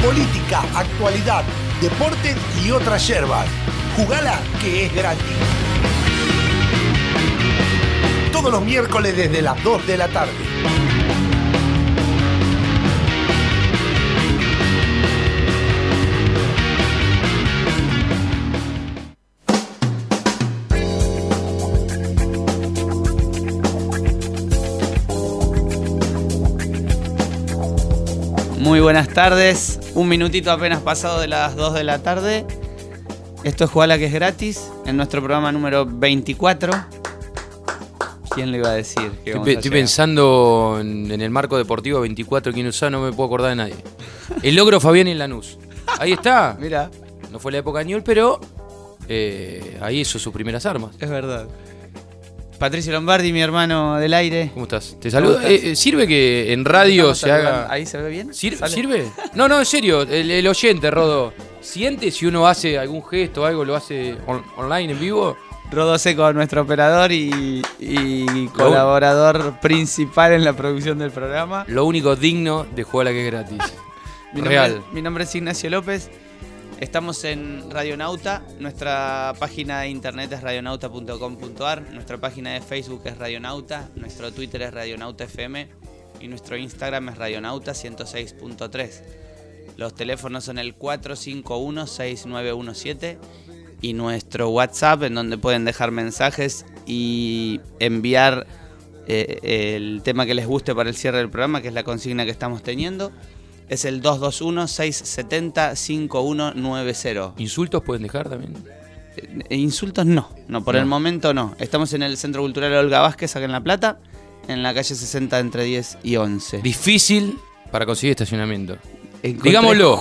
política, actualidad, deporte y otras yerbas. Jugala que es gratis. Todos los miércoles desde las 2 de la tarde. Muy buenas tardes, un minutito apenas pasado de las 2 de la tarde. Esto es Jugala que es gratis, en nuestro programa número 24. ¿Quién le iba a decir? Estoy pensando en el marco deportivo 24 que no me puedo acordar de nadie. El logro Fabián en Lanús. Ahí está. Mira, No fue la época de Newell, pero ahí hizo sus primeras armas. es verdad. Patricio Lombardi, mi hermano del aire. ¿Cómo estás? Te saludo. ¿Sirve que en radio se haga...? ¿Ahí se ve bien? ¿Sirve? No, en serio. El oyente, Rodo, ¿siente si uno hace algún gesto o algo, lo hace online, en vivo? Rodo Seco, nuestro operador y colaborador principal en la producción del programa. Lo único digno de Jugala que es gratis. Real. Mi nombre es Ignacio López. Estamos en Radionauta. Nuestra página de internet es radionauta.com.ar. Nuestra página de Facebook es Radionauta. Nuestro Twitter es Radionauta FM. Y nuestro Instagram es Radionauta 106.3. Los teléfonos son el 451-6917. Y nuestro WhatsApp, en donde pueden dejar mensajes y enviar el tema que les guste para el cierre del programa, que es la consigna que estamos teniendo. Es el 221-670-5190. ¿Insultos pueden dejar también? Insultos no, por el momento no. Estamos en el Centro Cultural Olga Vázquez, acá en La Plata, en la calle 60 entre 10 y 11. Difícil para conseguir estacionamiento. Digámoslo.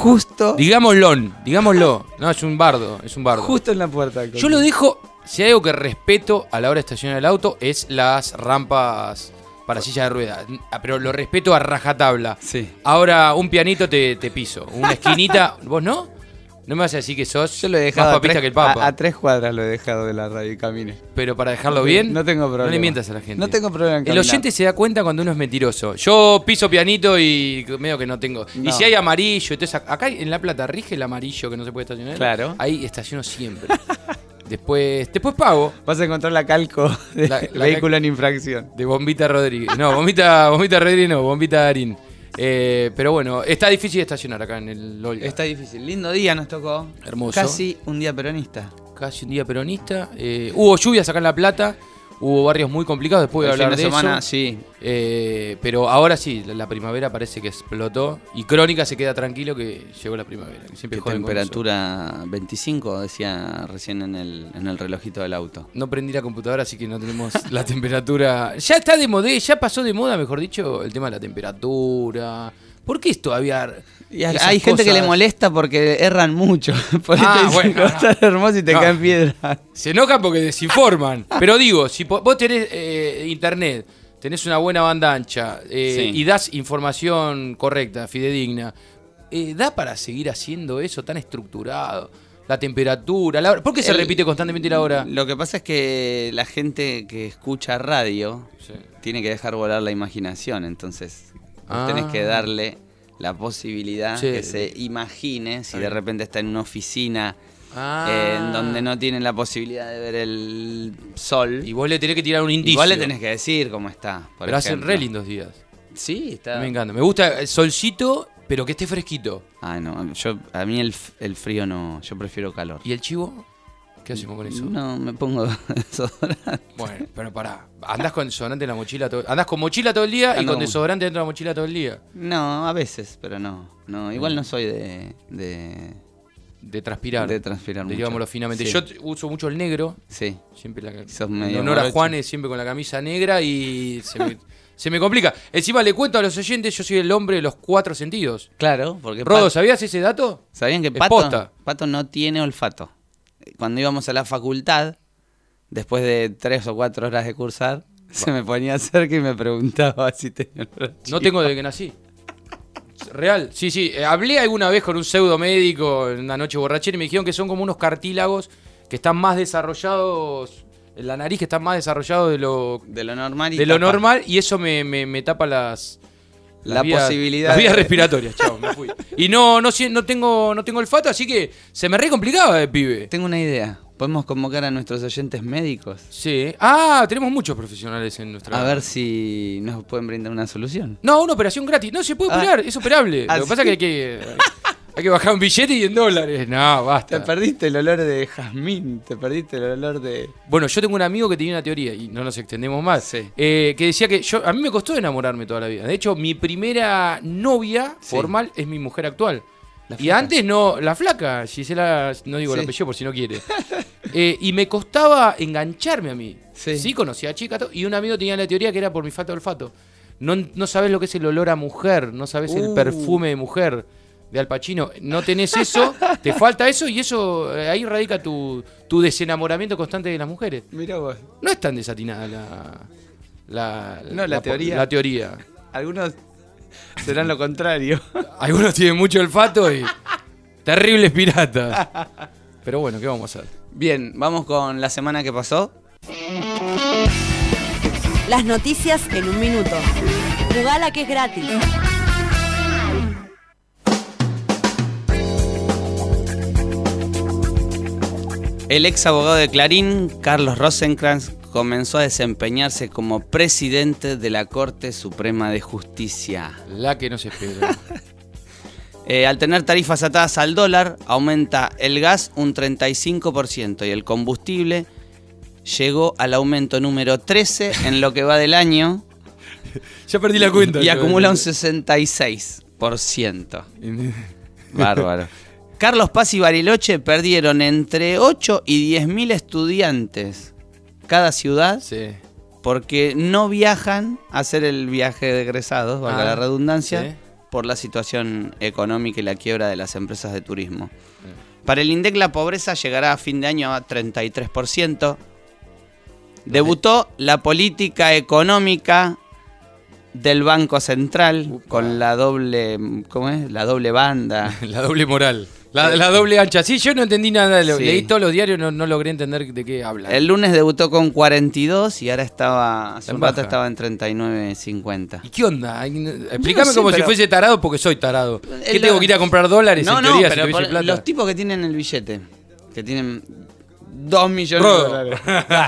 Digámoslo. No, es un bardo. Justo en la puerta. Yo lo dejo, si hay algo que respeto a la hora de estacionar el auto, es las rampas para silla de ruedas. Pero lo respeto a rajatabla. Sí. Ahora, un pianito te piso. Una esquinita, ¿vos no? No me vas a decir que sos Yo lo he dejado más papista que el Papa. a 3 cuadras lo he dejado de la radio y camine. Pero para dejarlo bien, no tengo problema. No le mientas a la gente. No tengo problema en El caminar. oyente se da cuenta cuando uno es mentiroso. Yo piso pianito y medio que no tengo. No. Y si hay amarillo, entonces acá en La Plata rige el amarillo que no se puede estacionar. Claro. Ahí estaciono siempre. Después pago. Vas a encontrar la calco de vehículo en infracción. De Bombita Rodríguez. No, Bombita Rodríguez no, Bombita Darín. Pero bueno, está difícil de estacionar acá en el Olga. Está difícil. Lindo día nos tocó. Hermoso. Casi un día peronista. Casi un día peronista. Hubo lluvias acá en La Plata. Hubo barrios muy complicados, después voy a hablar de semana, eso. Sí. Pero ahora sí, la primavera parece que explotó. Y Crónica se queda tranquilo que llegó la primavera. Que siempre ¿Qué joden con temperatura? 25, decía recién en el relojito del auto. eso. No prendí la computadora, así que no tenemos la temperatura. Ya está de moda, ya pasó de moda, mejor dicho, el tema de la temperatura. ¿Por qué es todavía? Hay gente que le molesta porque erran mucho. Por eso bueno, está hermoso y te caen piedras. Se enojan porque desinforman. Pero digo, si vos tenés internet, tenés una buena banda ancha Sí. y das información correcta, fidedigna, ¿da para seguir haciendo eso tan estructurado? La temperatura, la hora. ¿Por qué se repite constantemente la hora? Lo que pasa es que la gente que escucha radio Sí. tiene que dejar volar la imaginación. Entonces vos tenés que darle la posibilidad Sí. que se imagine si de repente está en una oficina Ah. en donde no tienen la posibilidad de ver el sol. Y vos le tenés que tirar un indicio. Igual le tenés que decir cómo está. Pero hacen re lindos días. Sí, está. Me encanta. Me gusta el solcito, pero que esté fresquito. Ay, no, a mí el frío no, yo prefiero calor. ¿Y el chivo? ¿Qué hacemos con eso? No, me pongo desodorante. Bueno, pero pará. ¿Andás con desodorante en la mochila todo? ¿Andás con mochila todo el día y No. con desodorante dentro de la mochila todo el día? No, a veces, pero no. No, igual no soy de transpirar. De transpirar mucho. Digámoslo finamente. Sí. Yo uso mucho el negro. Sí. Siempre Sos en medio honor a morocho. Juanes, siempre con la camisa negra y se me complica. Encima le cuento a los oyentes, yo soy el hombre de los 4 sentidos. Claro, porque Rodo, ¿sabías ese dato? ¿sabían que Es posta. Pato no tiene olfato? Cuando íbamos a la facultad, después de 3 o 4 horas de cursar, se me ponía cerca y me preguntaba si tenía olor a No chivo. tengo desde que nací. Real, sí. Hablé alguna vez con un pseudo médico en una noche borrachera y me dijeron que son como unos cartílagos que están más desarrollados, en la nariz que están más desarrollados de lo De lo normal. normal y eso me tapa las la posibilidad. Las vías respiratorias, chao, me fui. Y no tengo olfato, así que se me re complicaba de pibe. Tengo una idea. ¿Podemos convocar a nuestros oyentes médicos? Sí. Tenemos muchos profesionales en nuestra... A ver si nos pueden brindar una solución. No, una operación gratis. No, se puede operar, es operable. Lo que pasa es que hay que bajar un billete y en dólares. No, basta. Te perdiste el olor de jazmín, te perdiste el olor de... Bueno, yo tengo un amigo que tenía una teoría, y no nos extendemos más, Sí. que decía que a mí me costó enamorarme toda la vida. De hecho, mi primera novia formal es mi mujer actual. Y antes no, la flaca, Gisela, no digo el apellido por si no quiere. Y me costaba engancharme a mí. Sí, conocía a chicas, y un amigo tenía la teoría que era por mi falta de olfato. No sabes lo que es el olor a mujer, no sabes el perfume de mujer de Al Pacino. No tenés eso, te falta eso, y eso ahí radica tu desenamoramiento constante de las mujeres. Mirá vos. No es tan desatinada la teoría. La teoría. Algunos serán lo contrario. Algunos tienen mucho olfato y terribles piratas. Pero bueno, ¿qué vamos a hacer? Bien, vamos con la semana que pasó. Las noticias en un minuto. Jugala que es gratis. El ex abogado de Clarín, Carlos Rosenkrantz, comenzó a desempeñarse como presidente de la Corte Suprema de Justicia. La que no se espera. Al tener tarifas atadas al dólar, aumenta el gas un 35% y el combustible llegó al aumento número 13 en lo que va del año. Ya perdí la cuenta. Y acumula un 66%. Bárbaro. Carlos Paz y Bariloche perdieron entre 8 y 10.000 estudiantes cada ciudad porque no viajan a hacer el viaje de egresados, valga la redundancia, por la situación económica y la quiebra de las empresas de turismo. Para el INDEC la pobreza llegará a fin de año a 33%. Debutó la política económica del Banco Central con la doble, ¿cómo es? La doble banda. La doble moral. La doble ancha. Sí, yo no entendí nada. Leí todos los diarios, no logré entender de qué hablan. El lunes debutó con 42 y ahora hace un rato estaba en 39.50. ¿Y qué onda? Explícame como si fuese tarado, porque soy tarado. ¿Qué tengo que ir a comprar dólares? No, en teoría, pero si plata? los tipos que tienen el billete, que tienen 2 millones de dólares,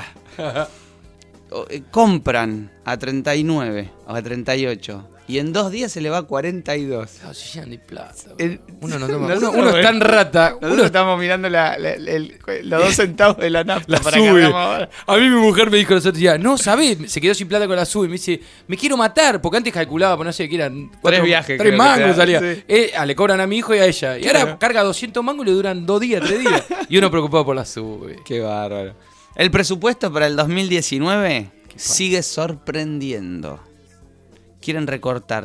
compran a 39 o a 38 y en 2 días se le va a 42. No, si ya ni plata. Uno Uno es tan rata. Nosotros estamos mirando los 2 centavos de la nafta para SUBE. que hagamos... A mí mi mujer me dijo los otros días, no, ¿sabés? Se quedó sin plata con la SUBE y me dice, me quiero matar, porque antes calculaba, pues no sé, que eran 3 viajes. 3 mangos salía. Sí. Le cobran a mi hijo y a ella. Y ahora carga 200 mangos y le duran 2 días, 3 días. Y uno preocupado por la SUBE. Qué bárbaro. El presupuesto para el 2019 sigue sorprendiendo. Quieren recortar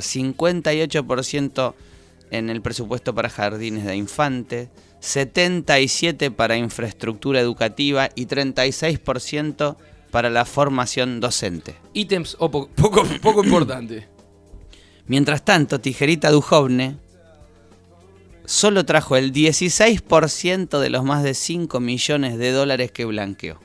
58% en el presupuesto para jardines de infantes, 77% para infraestructura educativa y 36% para la formación docente. Ítems poco importantes. Mientras tanto, Tijerita Dujovne solo trajo el 16% de los más de 5 millones de dólares que blanqueó.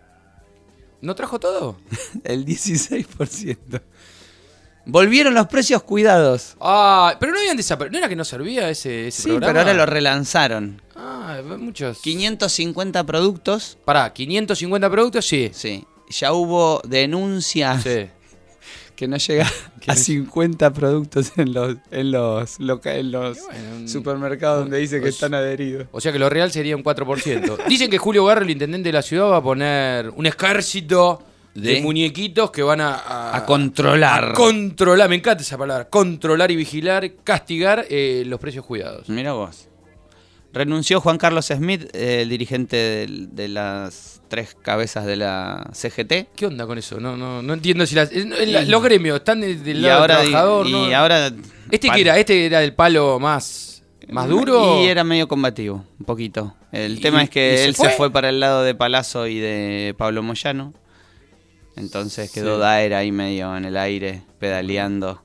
¿No trajo todo? El 16%. Volvieron los precios cuidados. Pero no habían desaparecido. ¿No era que no servía ese programa? Sí, pero ahora lo relanzaron. Muchos. 550 productos. Pará, 550 productos, sí. Sí. Ya hubo denuncias que no llega a 50 productos en los supermercados donde dice que están adheridos. O sea que lo real sería un 4%. Dicen que Julio Garro, el intendente de la ciudad, va a poner un ejército de muñequitos que van a controlar. A controlar, me encanta esa palabra. Controlar y vigilar, castigar los precios cuidados. Mira vos. Renunció Juan Carlos Smith, el dirigente de las 3 cabezas de la CGT. ¿Qué onda con eso? No entiendo si los gremios están del lado del trabajador. Y ahora... ¿Este era el palo más duro? Y era medio combativo, un poquito. El tema es que él se fue para el lado de Palazzo y de Pablo Moyano. Entonces quedó Daer ahí medio en el aire, pedaleando.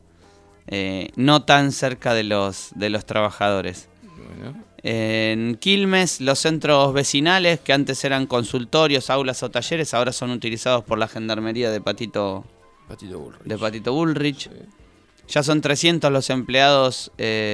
No tan cerca de los trabajadores. Bueno. En Quilmes, los centros vecinales, que antes eran consultorios, aulas o talleres, ahora son utilizados por la gendarmería de Patito Bullrich. Ya son 300 los empleados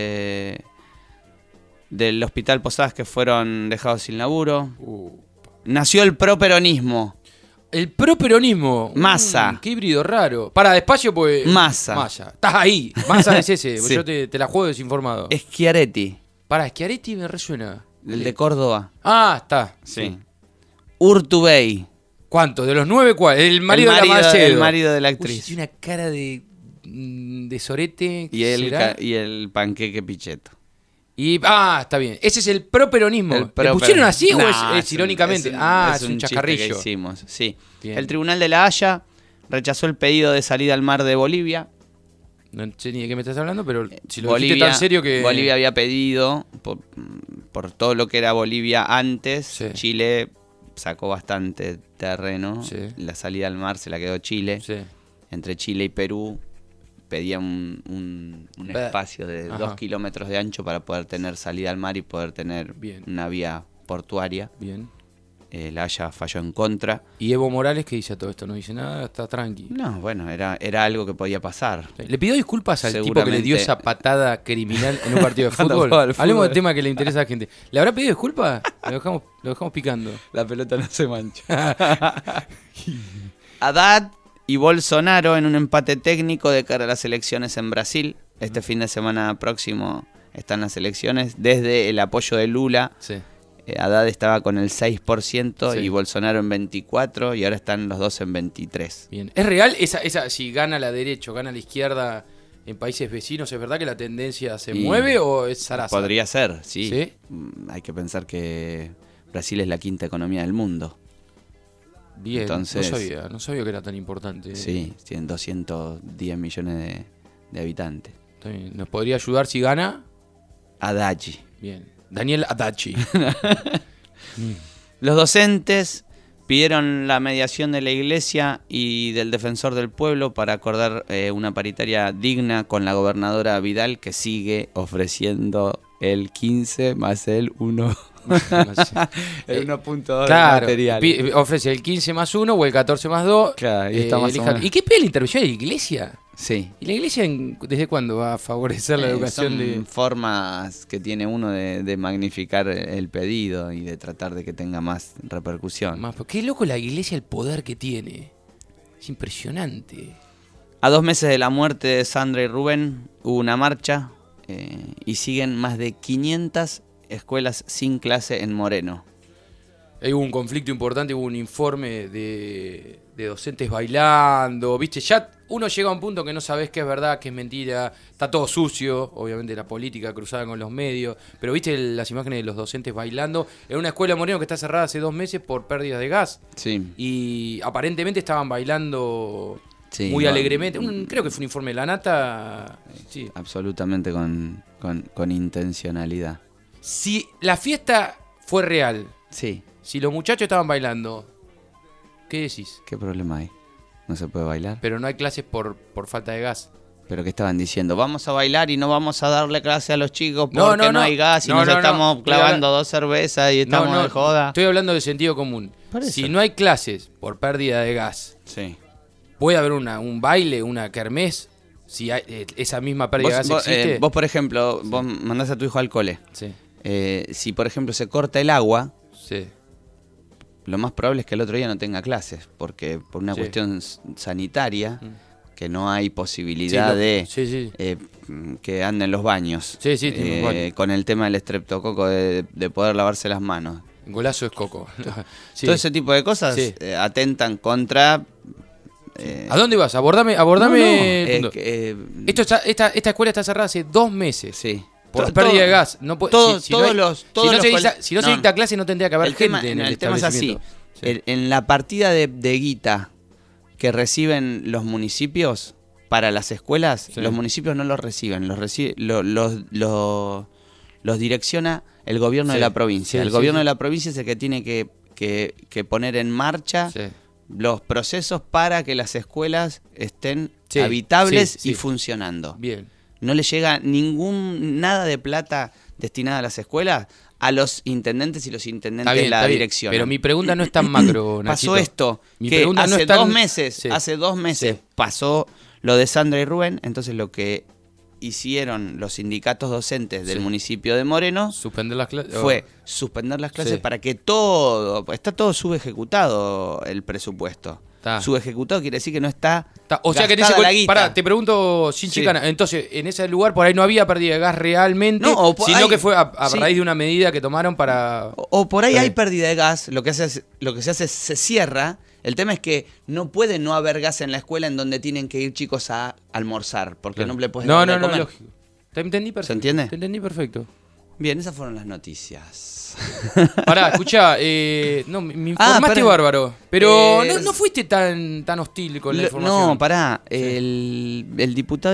del Hospital Posadas que fueron dejados sin laburo. Nació el properonismo. El properonismo. Massa. Qué híbrido raro. Para, despacio, pues. Massa. Estás ahí. Massa es ese. Sí. Yo te la juego desinformado. Schiaretti, Para, Schiaretti me resuena. el de Córdoba. Ah, está. Sí. Urtubey. ¿Cuánto? ¿De los 9 cuál? El marido de la Macedo. El marido de la Uy, actriz. tiene una cara de sorete. Y ¿será? el panqueque Pichetto. Está bien. Ese es el properonismo. El ¿Le proper- pusieron así o Nah, es irónicamente? es es un chiste chascarrillo. que hicimos, sí. Bien. El Tribunal de la Haya rechazó el pedido de salida al mar de Bolivia. No sé ni de qué me estás hablando, pero si lo dijiste tan serio que... Bolivia había pedido, por todo lo que era Bolivia antes, Sí. Chile sacó bastante terreno. Sí. La salida al mar se la quedó Chile. Sí. Entre Chile y Perú pedía un espacio de Ajá. 2 kilómetros de ancho para poder tener salida al mar y poder tener Bien. una vía portuaria. Bien. La Haya falló en contra. ¿Y Evo Morales qué dice a todo esto? No dice nada, está tranqui. No, bueno, era algo que podía pasar. ¿Le pidió disculpas al tipo que le Seguramente. dio esa patada criminal en un partido de Cuando fútbol? jugaba al fútbol. Hablemos del tema que le interesa a la gente. ¿Le habrá pedido disculpas? Lo dejamos picando. La pelota no se mancha. Haddad y Bolsonaro en un empate técnico de cara a las elecciones en Brasil. Este fin de semana próximo están las elecciones. Desde el apoyo de Lula, Sí. Haddad estaba con el 6% Sí. y Bolsonaro en 24%, y ahora están los dos en 23%. Bien. ¿Es real esa si gana la derecha o gana la izquierda en países vecinos? ¿Es verdad que la tendencia se Y mueve o es zaraza? Podría ser, sí. ¿Sí? Hay que pensar que Brasil es la quinta economía del mundo. Bien, Entonces- no sabía que era tan importante. Sí, tienen 210 millones de habitantes. Está bien. ¿Nos podría ayudar si gana? Haddad. Bien. Daniel Adachi. Los docentes pidieron la mediación de la Iglesia y del Defensor del Pueblo para acordar una paritaria digna con la gobernadora Vidal, que sigue ofreciendo el 15 más el 1. El 1.2 Claro, material. ofrece el 15 más 1 o el 14 más 2. Claro, y está más o menos. ¿Y qué pide la intervención de la iglesia? Sí. ¿Y la iglesia desde cuándo va a favorecer la educación son de...? formas que tiene uno de magnificar el pedido y de tratar de que tenga más repercusión. Qué loco la iglesia, el poder que tiene. Es impresionante. A 2 meses de la muerte de Sandra y Rubén hubo una marcha y siguen más de 500 escuelas sin clase en Moreno. Ahí hubo un conflicto importante, hubo un informe de docentes bailando, ¿viste? Ya uno llega a un punto que no sabes qué es verdad, qué es mentira, está todo sucio, obviamente la política cruzada con los medios, pero ¿viste las imágenes de los docentes bailando en una escuela de Moreno que está cerrada hace 2 meses por pérdidas de gas? Sí. Y aparentemente estaban bailando Sí, muy no, alegremente. Creo que fue un informe de la Nata. Sí. Absolutamente con intencionalidad. Si la fiesta fue real, Sí. si los muchachos estaban bailando, ¿qué decís? ¿Qué problema hay? ¿No se puede bailar? Pero no hay clases por falta de gas. ¿Pero qué estaban diciendo? Vamos a bailar y no vamos a darle clase a los chicos No, porque no, no. hay gas y No, nos no, estamos no. clavando 2 cervezas y estamos de joda. Estoy hablando de sentido común. Por eso. Si no hay clases por pérdida de gas, Sí. ¿puede haber un baile, una kermés? Si hay, esa misma pérdida de gas existe. Vos, por ejemplo, vos mandás a tu hijo al cole. Sí, Si, por ejemplo, se corta el agua, sí. lo más probable es que el otro día no tenga clases, porque por una Sí. cuestión sanitaria, que no hay posibilidad de Sí. que anden los baños. Sí, tiene un baño. Con el tema del estreptococo de poder lavarse las manos. Golazo es Coco. Sí. Todo ese tipo de cosas Sí. atentan contra... ¿A dónde vas? Abordame el punto. que, Esta escuela está cerrada hace 2 meses. sí. Por To- pérdida todo- de gas. No puede, todos- si no todos hay- los- si todos no los se cole- dicta, si no se no. dicta clase no tendría que haber el tema, gente en el el tema es así. establecimiento. Sí. En la partida de guita que reciben los municipios para las escuelas, Sí. los municipios no los reciben, los direcciona el gobierno Sí. de la provincia. Sí, El sí, gobierno sí. de la provincia es el que tiene que poner en marcha Sí. los procesos para que las escuelas estén Sí, habitables sí, sí. y funcionando. Bien. No le llega nada de plata destinada a las escuelas a los intendentes y los intendentes de la está bien. dirección. Pero mi pregunta no es tan macro, Nachito. Pasó esto, Mi que pregunta no hace es tan- 2 meses, Sí. hace 2 meses Sí. pasó lo de Sandra y Rubén. Entonces lo que hicieron los sindicatos docentes del municipio de Moreno suspender las clases fue suspender las clases para que está todo subejecutado el presupuesto. Subejecutado quiere decir que no está o sea que te pregunto sin chicana, entonces en ese lugar por ahí no había pérdida de gas realmente, sino que fue a raíz de una medida que tomaron para... O por ahí hay pérdida de gas, lo que se hace es se cierra. El tema es que no puede no haber gas en la escuela en donde tienen que ir chicos a almorzar, porque no le puedes dar de comer. Lógico. Te entendí perfecto. ¿Se entiende? Te entendí perfecto. Bien, esas fueron las noticias. Pará, escuchá, me informaste bárbaro, pero no fuiste tan hostil con la información. No, pará, el diputado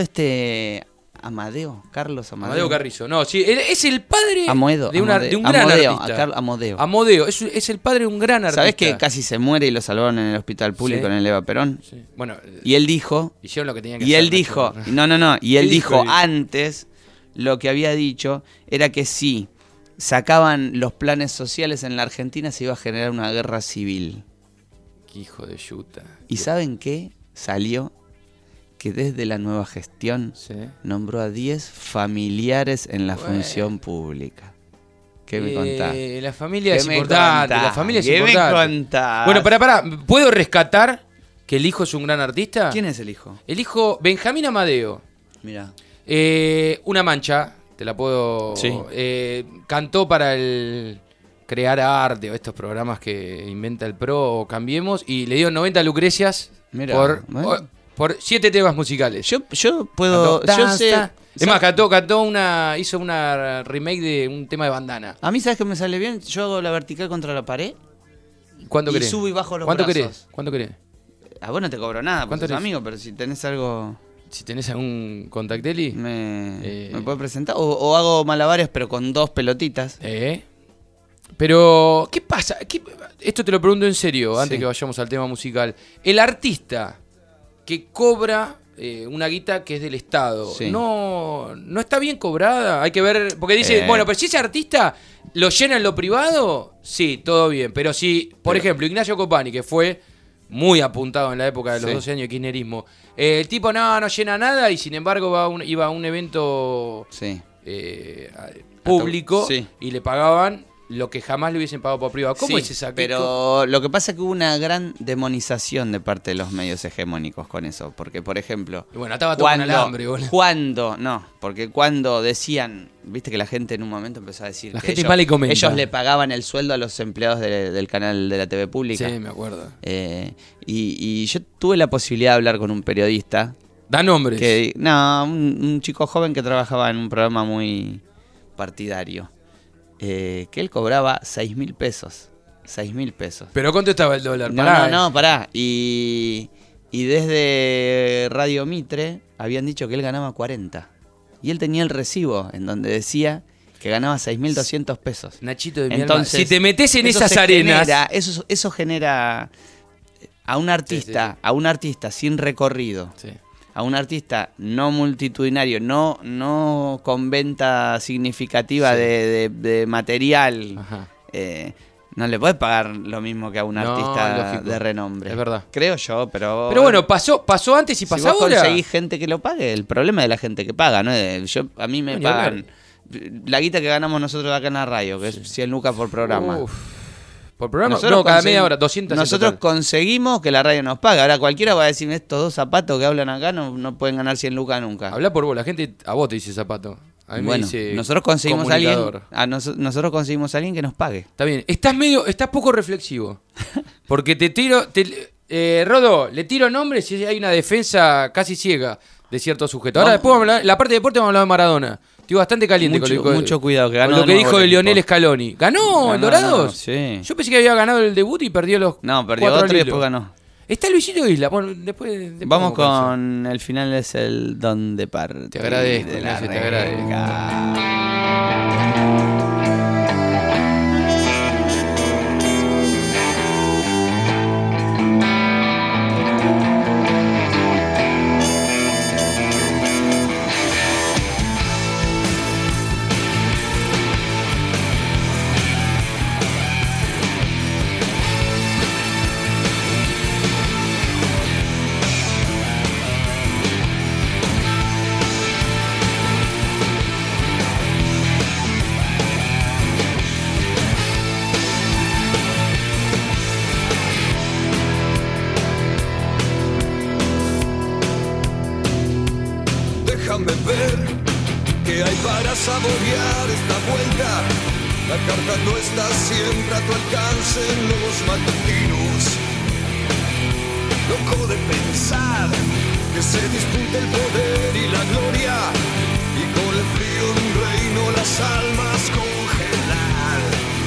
Carlos Amadeo Carrizo. No, sí, es el padre de un gran artista. Amodeo, es el padre de un gran artista. ¿Sabés que casi se muere y lo salvaron en el hospital público en el Eva Perón? Sí. Bueno, y él dijo... Hicieron lo que tenían que y hacer. Él dijo... Y él dijo antes, lo que había dicho era que si sacaban los planes sociales en la Argentina se iba a generar una guerra civil. Qué hijo de yuta. ¿Y saben qué? Salió que desde la nueva gestión nombró a 10 familiares en la función pública. ¿Qué me contás? La familia es importante. La familia es importante. ¿Qué me contás? Bueno, pará. ¿Puedo rescatar que el hijo es un gran artista? ¿Quién es el hijo? El hijo, Benjamín Amadeo. Mirá. Una mancha, te la puedo... Sí. Cantó para el Crear Arte o estos programas que inventa el PRO o Cambiemos y le dio 90 lucrecias por 7 temas musicales. Yo puedo... Yo sé... Es más, hizo una remake de un tema de Bandana. A mí, ¿sabes qué me sale bien? Yo hago la vertical contra la pared. ¿Cuánto querés? Y subo y bajo los brazos. ¿Cuánto querés? A vos no te cobro nada, porque sos amigo, pero si tenés algo... Si tenés algún contacteli... ¿Me puedo presentar? O hago malabares, pero con 2 pelotitas. Pero, ¿qué pasa? Esto te lo pregunto en serio, antes que vayamos al tema musical. El artista que cobra una guita que es del Estado, no está bien cobrada. Hay que ver, porque dice, pero si ese artista lo llena en lo privado, sí, todo bien. Pero si, por ejemplo, Ignacio Copani, que fue muy apuntado en la época de los 12 años de kirchnerismo, el tipo no llena nada y sin embargo iba a un evento público y le pagaban lo que jamás le hubiesen pagado por privado. ¿Cómo es esa? Pero lo que pasa es que hubo una gran demonización de parte de los medios hegemónicos con eso. Porque, por ejemplo... Bueno, estaba todo con alambre, boludo. Cuando decían... Viste que la gente en un momento empezó a decir que ellos le pagaban el sueldo a los empleados del canal de la TV pública. Sí, me acuerdo. Y yo tuve la posibilidad de hablar con un periodista. ¿Da nombres? Un chico joven que trabajaba en un programa muy partidario. Que él cobraba 6.000 pesos. 6.000 pesos. ¿Pero cuánto estaba el dólar? Pará. Y desde Radio Mitre habían dicho que él ganaba 40. Y él tenía el recibo en donde decía que ganaba 6.200 pesos. Nachito de mierda. Si te metes en esas arenas... Eso genera a un artista sin recorrido. Sí. A un artista no multitudinario, no con venta significativa de material, no le podés pagar lo mismo que a un artista de renombre. Es verdad. Creo yo, pero... Pero bueno, pasó antes y pasa ahora. Si vos conseguís gente que lo pague, el problema es de la gente que paga, ¿no? A mí me pagan la guita que ganamos nosotros acá en la radio, que es 100 lucas por programa. ¿Por programa? Cada media hora, 200. Nosotros conseguimos que la radio nos pague. Ahora cualquiera va a decir, estos 2 zapatos que hablan acá no pueden ganar 100 lucas nunca. Habla por vos, la gente a vos te dice zapato. A mí me dice nosotros conseguimos a alguien que nos pague. Está bien. Estás poco reflexivo. Porque Rodo, le tiro nombres y hay una defensa casi ciega de ciertos sujetos. Ahora después vamos a hablar, la parte de deporte vamos a hablar de Maradona. Estoy bastante caliente mucho cuidado, que ganó con lo que dijo de Lionel Scaloni. ¿Ganó el Dorados? Sí. Yo pensé que había ganado el debut y perdió los... No, perdió otro y después ganó. Está Luisito Isla. Bueno, después vamos con el final, es el don de parte. Te agradezco, te agradezco. saborear esta vuelta. La carta no está siempre a tu alcance en los matutinos. Loco de pensar que se disputa el poder y la gloria, y con el frío de un reino las almas congelar.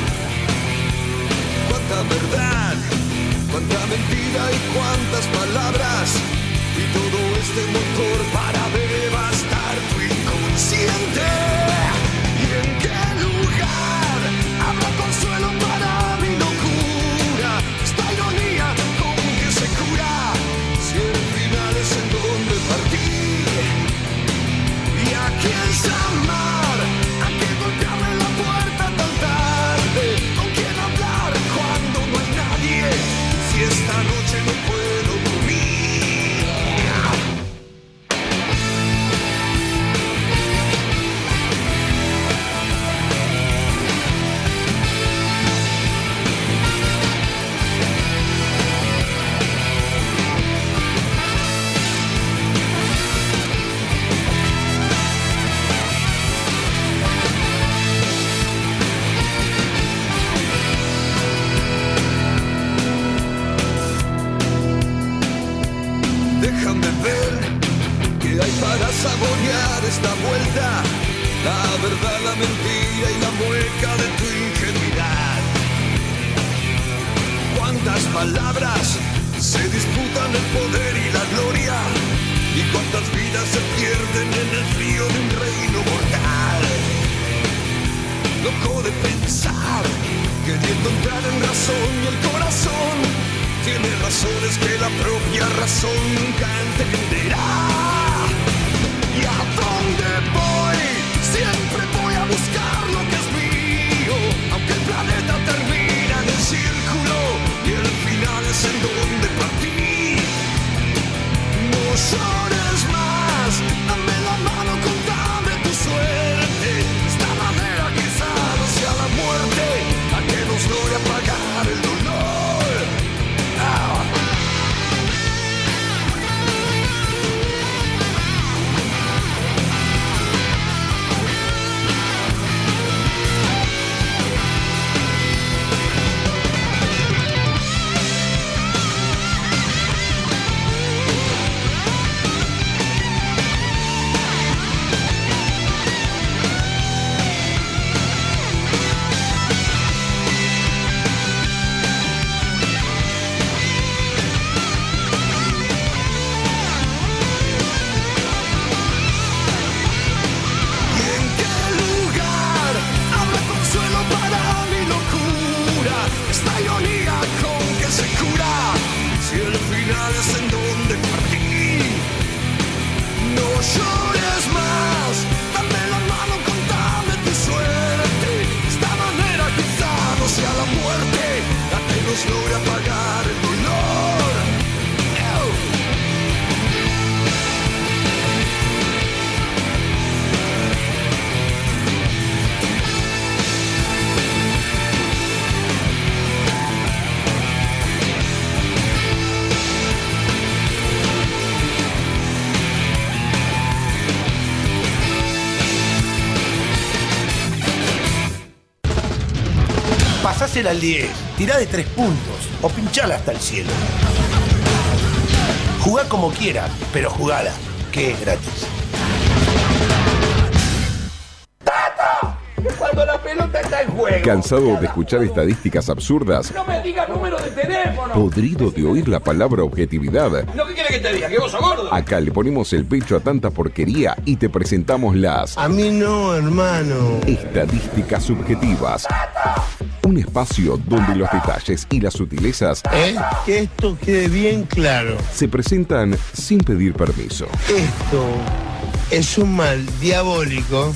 Cuánta verdad, cuánta mentira y cuántas palabras, y todo este motor para devastar tu inconsciente. ¿Y en qué lugar habrá consuelo para mi locura? Esta ironía con que se cura, si el final es en donde partir. ¿Y a quién llamar? ¿A qué golpearle la puerta tan tarde? ¿Con quién hablar cuando no hay nadie? Si esta noche no puedo dormir. Déjame ver qué hay para saborear esta vuelta, la verdad, la mentira y la mueca de tu ingenuidad. Cuántas palabras se disputan el poder y la gloria, y cuántas vidas se pierden en el frío de un reino mortal. Loco de pensar, queriendo entrar en razón, y el corazón tiene razones que la propia razón nunca entenderá. ¿Y a dónde voy? Siempre voy a buscar lo que es mío, aunque el planeta termina en el círculo y el final es en donde partí. No llores más, dame la mano, contame tu suerte. Esta manera quizá no sea la muerte, a que nos logre apagar el dolor. Logra apagar el dolor. Pasásela al 10, tirá de 3 puntos o pinchala hasta el cielo. Jugá como quieras, pero jugala, que es gratis. Cuando la pelota está en juego. ¿Cansado de escuchar estadísticas absurdas? No me digas número de teléfono. ¿Podrido de oír la palabra objetividad? ¿Lo que quiere que te diga? ¿Que vos sos gordo? Acá le ponemos el pecho a tanta porquería y te presentamos las... A mí no, hermano. Estadísticas subjetivas. Un espacio donde los detalles y las sutilezas... Que esto quede bien claro. Se presentan sin pedir permiso. Esto es un mal diabólico.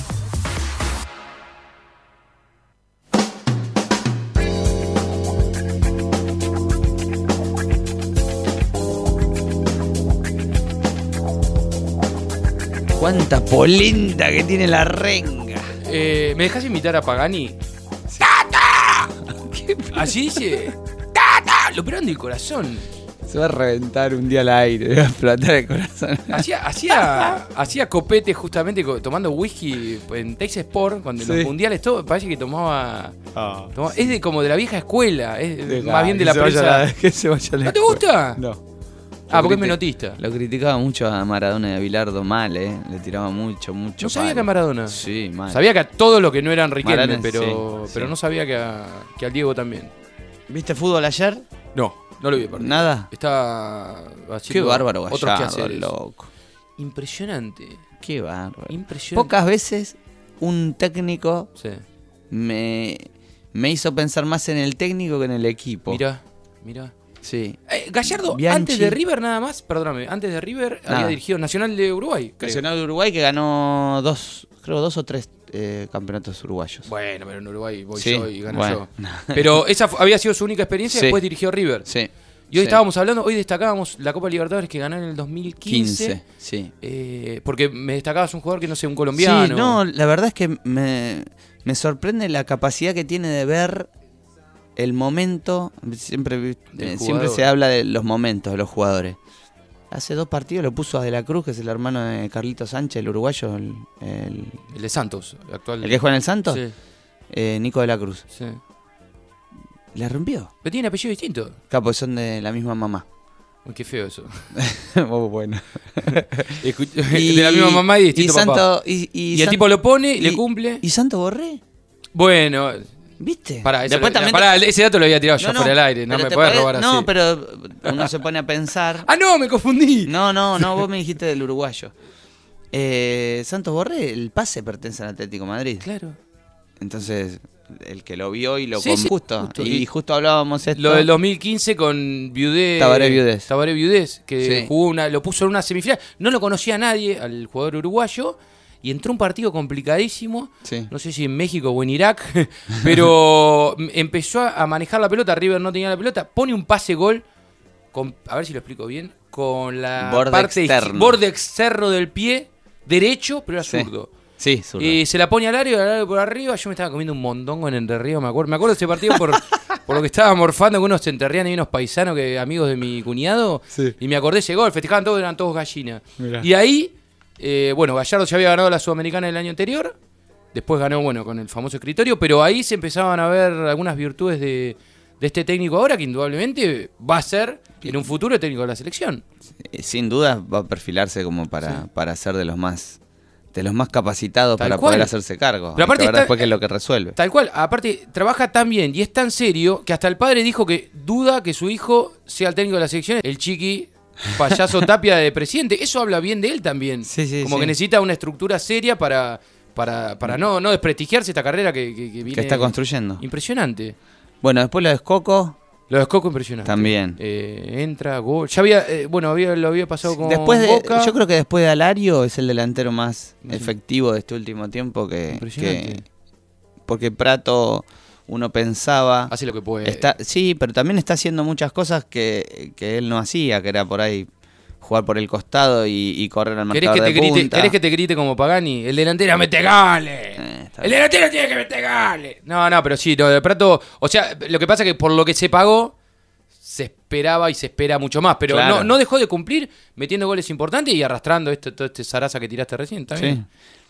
Cuánta polenta que tiene la renga. ¿Me dejas invitar a Pagani? Sí. ¡Tata! Así dice. ¡Tata! Lo operaron del corazón. Se va a reventar un día al aire, va a explotar el corazón. Hacía copete justamente tomando whisky en Texas Sport, cuando en los mundiales todo, parece que tomaba es como de la vieja escuela, es más bien de la prensa. Que se vaya a la ¿No te escuela. gusta? No. Porque es menotista. Lo criticaba mucho a Maradona y a Bilardo mal, Le tiraba mucho. No sabía palo. que a Maradona. Sí, mal. Sabía que a todos los que no eran Riquelme, Maradona, pero sí. no sabía que al Diego también. ¿Viste fútbol ayer? No lo vi el partido. ¿Nada? Estaba Qué haciendo bárbaro otros Gallardo, quehaceres. loco. Impresionante. Qué bárbaro. Impresionante. Pocas veces un técnico Sí. me hizo pensar más en el técnico que en el equipo. Mirá. Sí. Gallardo, Bianchi. antes de River nada más, perdóname, antes de River había dirigido Nacional de Uruguay. Creo. Nacional de Uruguay que ganó dos o tres campeonatos uruguayos. Bueno, pero en Uruguay voy Sí, yo y gano bueno. yo. Pero esa había sido su única experiencia, Sí. después dirigió River. Sí. Y hoy Sí. estábamos hablando, hoy destacábamos la Copa Libertadores que ganó en el 2015. Sí. Porque me destacabas un jugador que no sé, un colombiano. Sí, no, la verdad es que me sorprende la capacidad que tiene de ver el momento. Siempre se habla de los momentos de los jugadores. Hace 2 partidos lo puso a De la Cruz, que es el hermano de Carlito Sánchez, el uruguayo, el de Santos, actual. ¿El que juega en el Santos? Sí. Nico De la Cruz. Sí. La rompió. Pero tiene apellido distinto. Claro, porque son de la misma mamá. Uy, qué feo eso. Muy bueno. De la misma mamá y distinto papá. Y el tipo lo pone, le cumple. ¿Y Santo Borré? Bueno, ¿viste? Pará, también ese dato lo había tirado yo fuera del aire. No me podés robar así. No, pero uno se pone a pensar. ¡Ah, no! Me confundí. No, vos me dijiste del uruguayo. Santos Borré, el pase pertenece al Atlético de Madrid. Claro. Entonces, el que lo vio y lo Sí, sí, justo. justo. Y justo hablábamos esto. Lo del 2015 con Viudés. Tabaré Viudés, que Sí. jugó lo puso en una semifinal. No lo conocía nadie, al jugador uruguayo. Y entró un partido complicadísimo. Sí. No sé si en México o en Irak. Pero empezó a manejar la pelota. River no tenía la pelota. Pone un pase-gol. A ver si lo explico bien. Con la borde externo del pie derecho, pero era zurdo. Sí, zurdo. Y se la pone al área por arriba. Yo me estaba comiendo un mondongo en Entre Ríos, me acuerdo. Me acuerdo de ese partido por lo que estaba morfando con unos enterrianos y unos paisanos amigos de mi cuñado. Sí. Y me acordé de ese gol. Festejaban todos, eran todos gallinas. Mirá. Y ahí, Gallardo ya había ganado la Sudamericana el año anterior. Después ganó, con el famoso escritorio. Pero ahí se empezaban a ver algunas virtudes de este técnico ahora, que indudablemente va a ser en un futuro el técnico de la selección. Sin duda va a perfilarse como para ser de los más capacitados Tal para cual. poder hacerse cargo. Pero aparte después que es lo que resuelve. Tal cual, aparte trabaja tan bien y es tan serio que hasta el padre dijo que duda que su hijo sea el técnico de la selección, el chiqui payaso Tapia de presidente. Eso habla bien de él también. Sí, como que necesita una estructura seria para no desprestigiarse esta carrera que viene. Que está construyendo. Impresionante. Bueno, después lo de Escoco. Lo de Escoco impresionante. También. Entra, gol. Ya lo había pasado con Boca. Yo creo que después de Alario es el delantero más efectivo de este último tiempo porque Prato, uno pensaba... Hace lo que puede. Sí, pero también está haciendo muchas cosas que él no hacía, que era por ahí jugar por el costado y correr al marcador de punta. ¿Querés que te grite como Pagani? El delantero mete gales. El delantero tiene que meter gales. No, pero sí, lo de Prato... O sea, lo que pasa es que por lo que se pagó, se esperaba y se espera mucho más. Pero claro, no dejó de cumplir metiendo goles importantes y arrastrando todo este zaraza que tiraste recién. ¿También?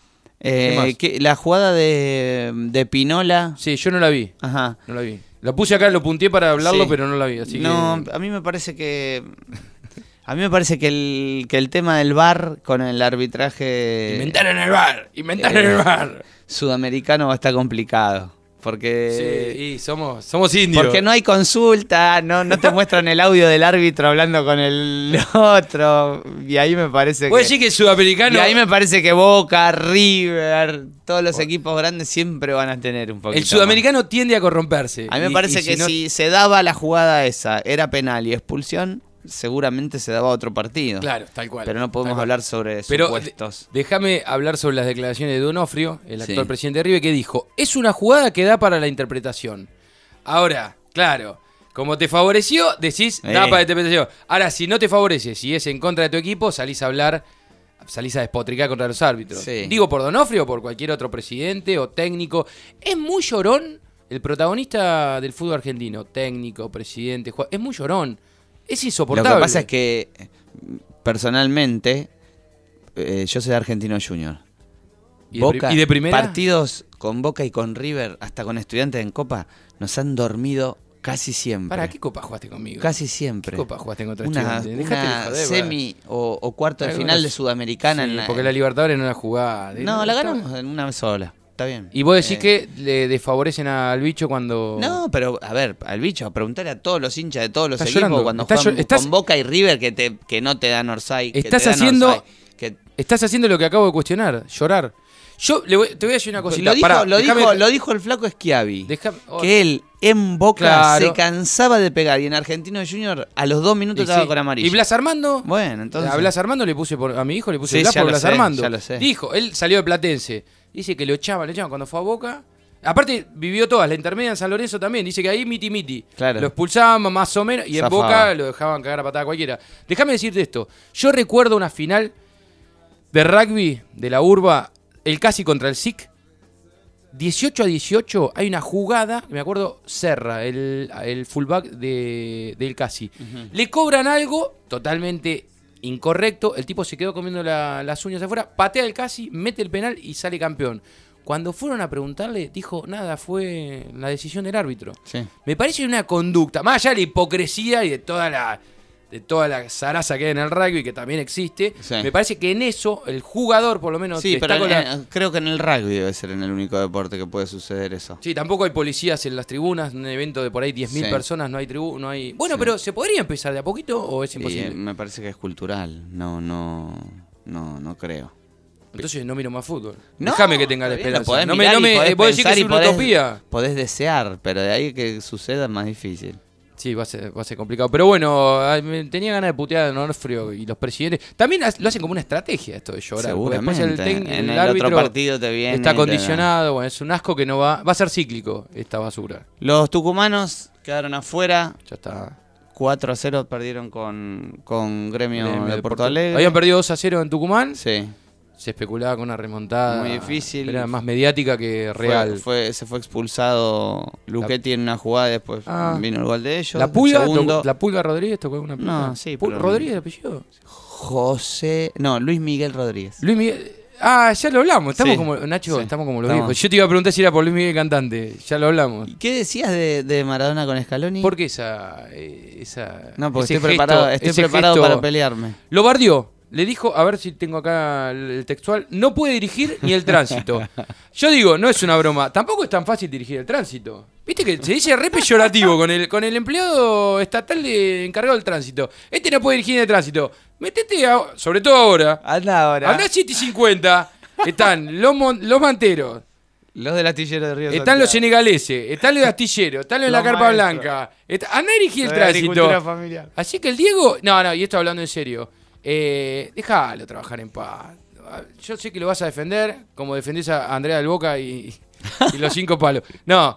Sí. La jugada de Pinola... Sí, yo no la vi. Ajá. No la vi. La puse acá, lo punteé para hablarlo, pero no la vi. Así a mí me parece que... A mí me parece que el tema del VAR con el arbitraje... Inventaron el VAR. Sudamericano va a estar complicado. Porque... Sí, somos indios. Porque no hay consulta, no te muestran el audio del árbitro hablando con el otro. Y ahí me parece ¿Puedes decir que el sudamericano... Y ahí me parece que Boca, River, todos los equipos grandes siempre van a tener un poquito. El sudamericano tiende a corromperse. A mí me parece que si se daba la jugada esa, era penal y expulsión, seguramente se daba otro partido. Claro, tal cual. Pero no podemos hablar sobre supuestos. Déjame hablar sobre las declaraciones de Donofrio, el actual presidente de River, que dijo: es una jugada que da para la interpretación. Ahora, claro, como te favoreció, decís, da para la interpretación. Ahora, si no te favorece, si es en contra de tu equipo, salís a despotricar contra los árbitros. Sí. Digo por Donofrio o por cualquier otro presidente o técnico. Es muy llorón el protagonista del fútbol argentino, técnico, presidente, es muy llorón. Es insoportable. Lo que pasa es que, personalmente, yo soy Argentino Junior. ¿Y de primera? Partidos con Boca y con River, hasta con Estudiantes en Copa, nos han dormido casi siempre. ¿Para qué copa jugaste conmigo? Casi siempre. ¿Qué copa jugaste contra Una Estudiantes? Dejate de joder, semi o cuarto de final de Sudamericana. Sí, porque la Libertadores no la jugaba. No, la ganamos en una vez sola. Está bien. Y vos decís que le desfavorecen al bicho cuando... No, pero a ver, al bicho, preguntarle a todos los hinchas de todos los Estás equipos llorando. cuando Estás juegan estás- con Boca y River que no te dan offside. que Estás te dan haciendo- offside, que- Estás haciendo lo que acabo de cuestionar, llorar. Yo te voy a decir una cosita. Lo dijo, Pará, lo dijo el flaco Schiavi. Déjame- Que él en Boca Claro. se cansaba de pegar y en Argentino Junior a los 2 minutos Y estaba sí. con amarillo. ¿Y Blas Armando? Bueno, entonces. A Blas Armando le puse a mi hijo le puse Sí, Blas ya por lo Blas sé, Armando. ya lo sé. Dijo, él salió de Platense. Dice que lo echaban cuando fue a Boca. Aparte, vivió todas, la intermedia en San Lorenzo también. Dice que ahí miti. Claro. Lo expulsaban más o menos y en Zafaba. Boca lo dejaban cagar a patada cualquiera. Déjame decirte esto. Yo recuerdo una final de rugby de la Urba, el Casi contra el SIC. 18-18, hay una jugada, me acuerdo, Serra, el fullback del Casi. Le cobran algo totalmente incorrecto, el tipo se quedó comiendo las uñas afuera, patea el Casi, mete el penal y sale campeón. Cuando fueron a preguntarle, dijo, nada, fue la decisión del árbitro. Sí. Me parece una conducta, más allá de la hipocresía y de toda la zaraza que hay en el rugby, que también existe, Sí. me parece que en eso el jugador, por lo menos, Sí, está pero con la... creo que en el rugby debe ser en el único deporte que puede suceder eso. Sí, tampoco hay policías en las tribunas, un evento de por ahí 10.000 Sí. personas, no hay... Bueno, Sí. pero ¿se podría empezar de a poquito o es Y, imposible? me parece que es cultural. No creo. Entonces no miro más fútbol. No, Déjame que tenga la está bien, lo esperanza. podés No mirar y me podés vos decís que pensar es y una utopía. Podés desear, pero de ahí que suceda es más difícil. Sí, va a ser complicado. Pero bueno, tenía ganas de putear a Onofrio y los presidentes. También lo hacen como una estrategia esto de llorar. porque después Seguramente. En el árbitro otro partido te viene. está y te da. condicionado. Bueno, es un asco que no va a ser cíclico esta basura. Los tucumanos quedaron afuera. Ya está. 4-0 perdieron con Gremio de Porto Alegre. Habían perdido 2-0 en Tucumán. Sí. Se especulaba con una remontada. Muy difícil. Era más mediática que real. Se fue expulsado Luchetti en una jugada y después vino el gol de ellos. ¿La Pulga? Segundo, ¿La Pulga Rodríguez tocó una pelota? No, sí, pero- ¿Rodríguez el apellido? Luis Miguel Rodríguez. Luis Miguel. Ah, ya lo hablamos. Estamos Sí. como, Nacho, Sí. estamos como los Estamos. viejos. Yo te iba a preguntar si era por Luis Miguel cantante. Ya lo hablamos. ¿Y qué decías de Maradona con Scaloni? ¿Por qué esa No, porque ese estoy preparado ese preparado gesto? para pelearme. Lo bardió. Le dijo, a ver si tengo acá el textual, no puede dirigir ni el tránsito. Yo digo, no es una broma, tampoco es tan fácil dirigir el tránsito. Viste que se dice re peyorativo con el empleado estatal encargado del tránsito. Este no puede dirigir el tránsito. Metete, sobre todo ahora. Anda ahora. Andá a 7:50. Están los manteros. Los del astillero de Río Están Santiago. los senegaleses, están los astilleros, están los de la Los Carpa maestros. Blanca. Andá a dirigir el Lo de la agricultura tránsito. familiar. Así que el Diego. No, y esto hablando en serio. Déjalo trabajar en paz. Yo sé que lo vas a defender, como defendés a Andrea del Boca y los 5 palos. No,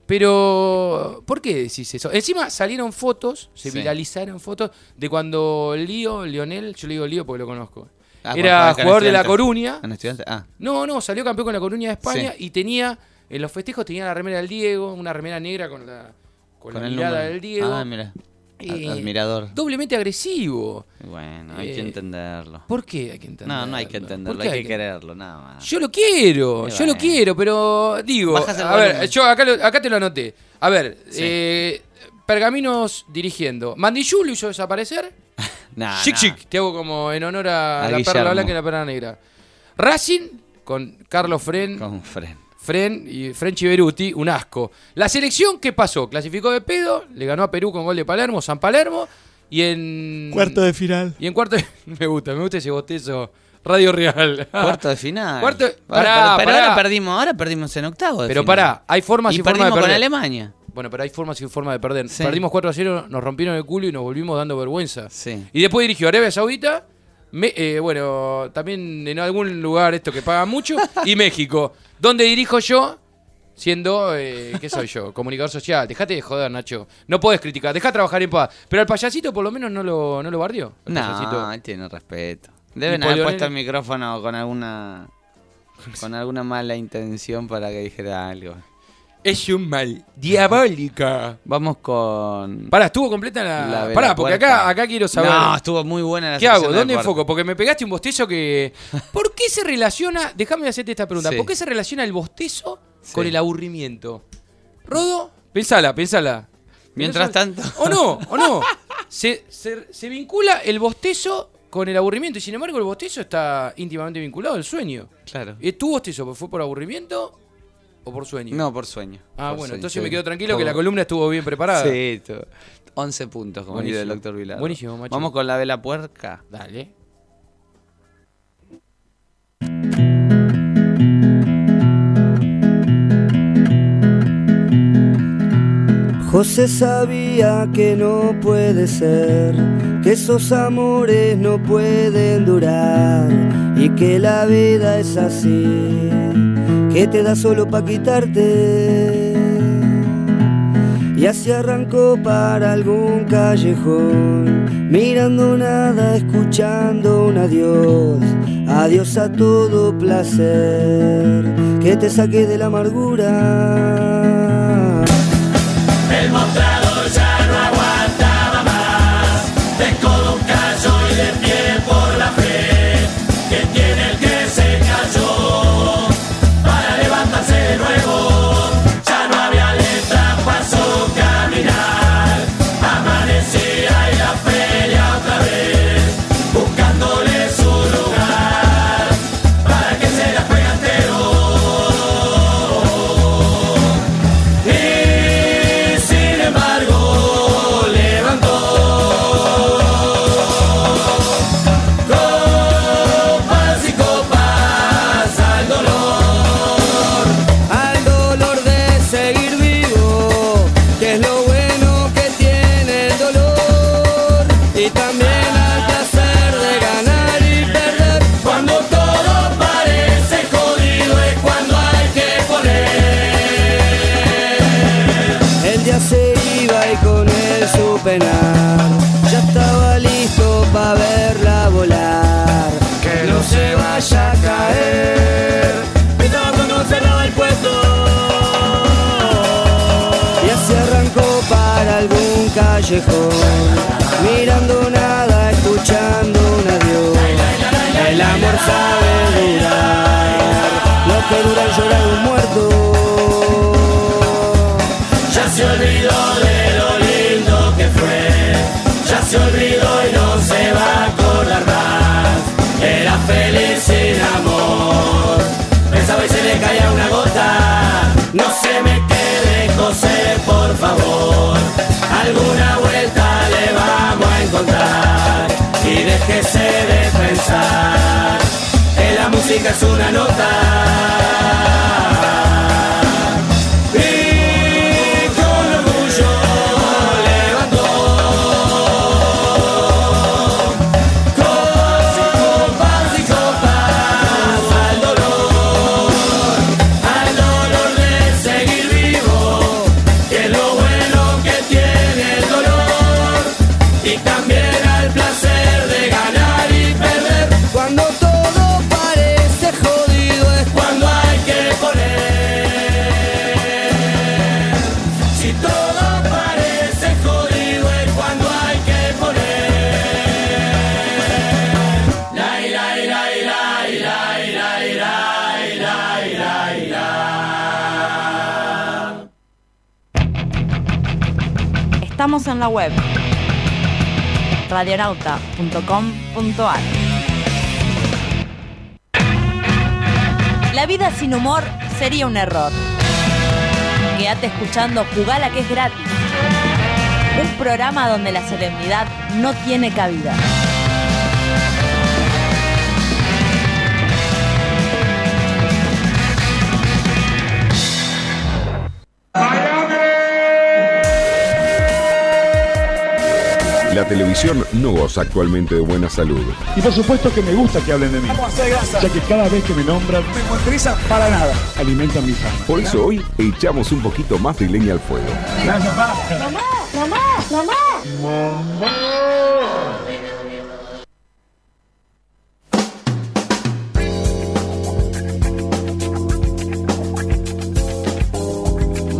pero ¿por qué decís eso? Encima salieron fotos, se Sí. viralizaron fotos de cuando Lionel, yo le digo Lío porque lo conozco. Ah, Era con jugador de La Estudiantes. Coruña. ¿En Estudiantes? Ah. No, salió campeón con La Coruña de España Sí. y tenía, en los festejos tenía la remera del Diego, una remera negra con la el mirada número. del Diego. Ah, mira. Eh, Admirador. Doblemente agresivo. Bueno, hay que entenderlo. ¿Por qué hay que entenderlo? No hay que entenderlo, ¿Por qué hay que quererlo, nada más. Yo lo quiero, Y yo lo bueno. quiero, pero digo, Bajás el a ver, volumen. yo acá te lo anoté. A ver, Sí. Pergaminos dirigiendo. Mandillú lo hizo desaparecer. Nah, Chic, nah. chic. Te hago como en honor a A la perla Guillermo. blanca y la perla negra. Racing con Carlos Fren. Con Fren. Fren y Frenchi Beruti, un asco. La selección, ¿qué pasó? Clasificó de pedo, le ganó a Perú con gol de Palermo, San Palermo, y en... de final. Y en cuarto de... Me gusta ese botezo. Radio Real. Cuarto de final. Cuarto- Pero pará. ahora perdimos en octavo de Pero final. pará, hay formas y, Y formas de perdimos perder. con Alemania. Bueno, pero hay formas y formas de perder. Sí. Perdimos 4-0, nos rompieron el culo y nos volvimos dando vergüenza. Sí. Y después dirigió Arabia Saudita, bueno, también en algún lugar esto que paga mucho, y México, donde dirijo yo, siendo, ¿qué soy yo? Comunicador social. Dejate de joder, Nacho. No podés criticar, dejá trabajar en paz. Pero al payasito por lo menos no lo bardió. El payasito. No, él tiene respeto. Deben Y haber Polionel- puesto el micrófono con alguna mala intención para que dijera algo. Es un mal diabólico. Vamos con... Pará, ¿estuvo completa La vela Pará, porque puerca. acá quiero saber. No, estuvo muy buena la ¿Qué hago? sección de ¿Dónde deporte. enfoco? Porque me pegaste un bostezo que... ¿Por qué se relaciona... Déjame hacerte esta pregunta. Sí. ¿Por qué se relaciona el bostezo Sí. con el aburrimiento? Rodo, pensala. Mientras tanto... ¿O no? Se vincula el bostezo con el aburrimiento y sin embargo el bostezo está íntimamente vinculado al sueño. Claro. ¿Tu bostezo fue por aburrimiento o por sueño? No, por sueño. Ah, Por bueno, sueño, entonces sí. me quedo tranquilo que Por- la columna estuvo bien preparada. Sí, 11 puntos, como dice el Buenísimo. doctor Vilar. Buenísimo, macho. Vamos con la vela puerca. Dale. José sabía que no puede ser, que esos amores no pueden durar y que la vida es así, que te da solo pa' quitarte. Y así arrancó para algún callejón, mirando nada, escuchando un adiós, adiós a todo placer, que te saque de la amargura. El mostrador ya no aguantaba más, de codo un callo y de pie por la fe, que tiene el que se cayó, para levantarse de nuevo, ya no había letra, pasó caminar, amanecía y la feria otra vez, buscándole su lugar, para que se la juegue entero. Sin embargo, levantó copas y copas al dolor de seguir vivo, que es lo bueno que tiene el dolor, y también al placer de ganar y perder. Cuando todo parece jodido es cuando hay que poner. El día se iba y con él su penar, ya estaba listo para verla volar, que no se vaya a caer, estaba cuando cerraba el puesto. Y así arrancó para algún callejón, mirando nada, escuchando un adiós. El amor sabe durar, lo que dura el llorar de un muerto. Ya se olvidó de lo lindo que fue, ya se olvidó y no se va a acordar más. Era feliz sin amor, pensaba y se le caía una gota. No se me quede, José, por favor, alguna vuelta le vamos a encontrar. Y déjese de pensar que la música es una nota. Y con orgullo levantó copas y copas al dolor de seguir vivo, que es lo bueno que tiene el dolor, y también al placer de ganar y perder. Cuando todo parece jodido es cuando hay que poner. Si todo parece jodido es cuando hay que poner. La ira, ira, ira, ira, ira, ira, ira, ira, ira. Estamos en la web radionauta.com.ar. La vida sin humor sería un error. Quédate escuchando Jugala, que es gratis. Un programa donde la solemnidad no tiene cabida. La televisión no goza actualmente de buena salud. Y por supuesto que me gusta que hablen de mí, ya que cada vez que me nombran, no me interesa para nada, alimentan mis almas. Por eso hoy echamos un poquito más de leña al fuego. Gracias, papá.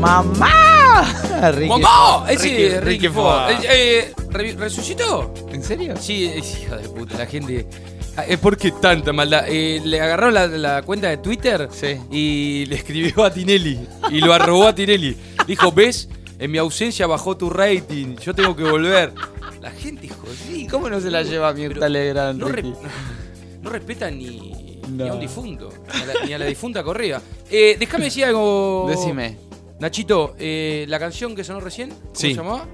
¡Mamá! ¡Mamá! Ese Ricky Ford. Ford. ¿Resucitó? ¿En serio? Sí, hijo de puta, la gente... ¿Por qué tanta maldad? Le agarraron la cuenta de Twitter y le escribió a Tinelli y lo arrobó a Tinelli. Dijo, ¿ves? En mi ausencia bajó tu rating, yo tengo que volver. La gente, hijo de... ¿Cómo no se la lleva Mirta Legrand? No respeta ni a un difunto, ni a la difunta Correa. Déjame decir algo. Decime. Nachito, la canción que sonó recién, ¿cómo se llamaba?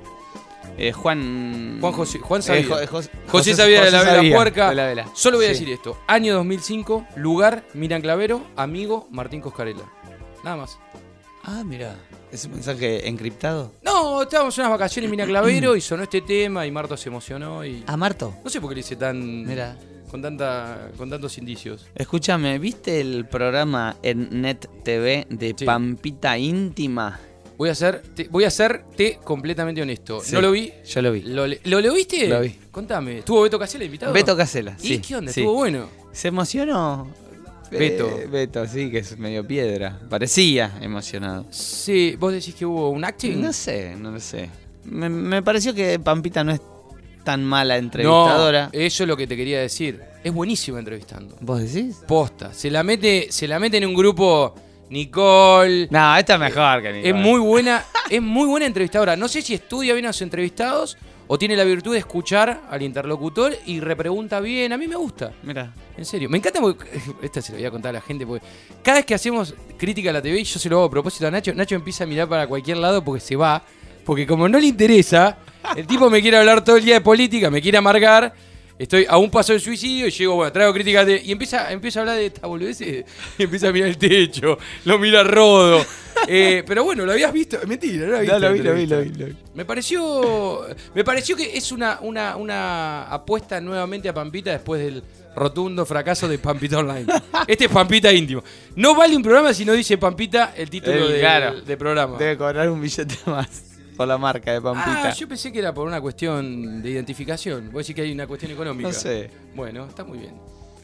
Juan Sabía. José Sabía de la Vela Puerca. De la Vela. Solo voy a decir esto. Año 2005, lugar, Miriam Clavero, amigo, Martín Coscarella. Nada más. Ah, mira. ¿Es un mensaje encriptado? No, estábamos en unas vacaciones en Miriam Clavero y sonó este tema y Marto se emocionó y... ¿Ah, Marto? No sé por qué le hice tan... Mira. Con tantos indicios. Escúchame, ¿viste el programa en Net TV de Pampita Íntima? Voy a serte completamente honesto. Sí, ¿No lo vi? Yo lo vi. ¿Lo viste? Lo vi. Contame. ¿Estuvo Beto Casella invitado? Beto Casella, sí. ¿Y qué onda? Sí. ¿Estuvo bueno? ¿Se emocionó? Beto, sí, que es medio piedra. Parecía emocionado. Sí, ¿vos decís que hubo un acting? No lo sé. Me pareció que Pampita no es tan mala entrevistadora. No, eso es lo que te quería decir. Es buenísima entrevistando. ¿Vos decís? Posta. Se la mete en un grupo Nicole. No, esta es mejor que Nicole. Es muy buena entrevistadora. No sé si estudia bien a sus entrevistados o tiene la virtud de escuchar al interlocutor y repregunta bien. A mí me gusta. Mira. En serio. Me encanta porque... Esta se la voy a contar a la gente porque cada vez que hacemos crítica a la TV, yo se lo hago a propósito a Nacho. Nacho empieza a mirar para cualquier lado porque se va. Porque como no le interesa, el tipo me quiere hablar todo el día de política, me quiere amargar. Estoy a un paso del suicidio y llego, bueno, traigo críticas de... Y empieza a hablar de esta boludez y empieza a mirar el techo, lo mira rodo. Pero bueno, ¿lo habías visto? Mentira, ¿no lo viste? No, lo vi. Me pareció que es una apuesta nuevamente a Pampita después del rotundo fracaso de Pampita Online. Este es Pampita íntimo. No vale un programa si no dice Pampita el título de programa. Debe cobrar un billete más. Por la marca de Pampita. Yo pensé que era por una cuestión de identificación. Vos decís que hay una cuestión económica. No sé. Bueno, está muy bien.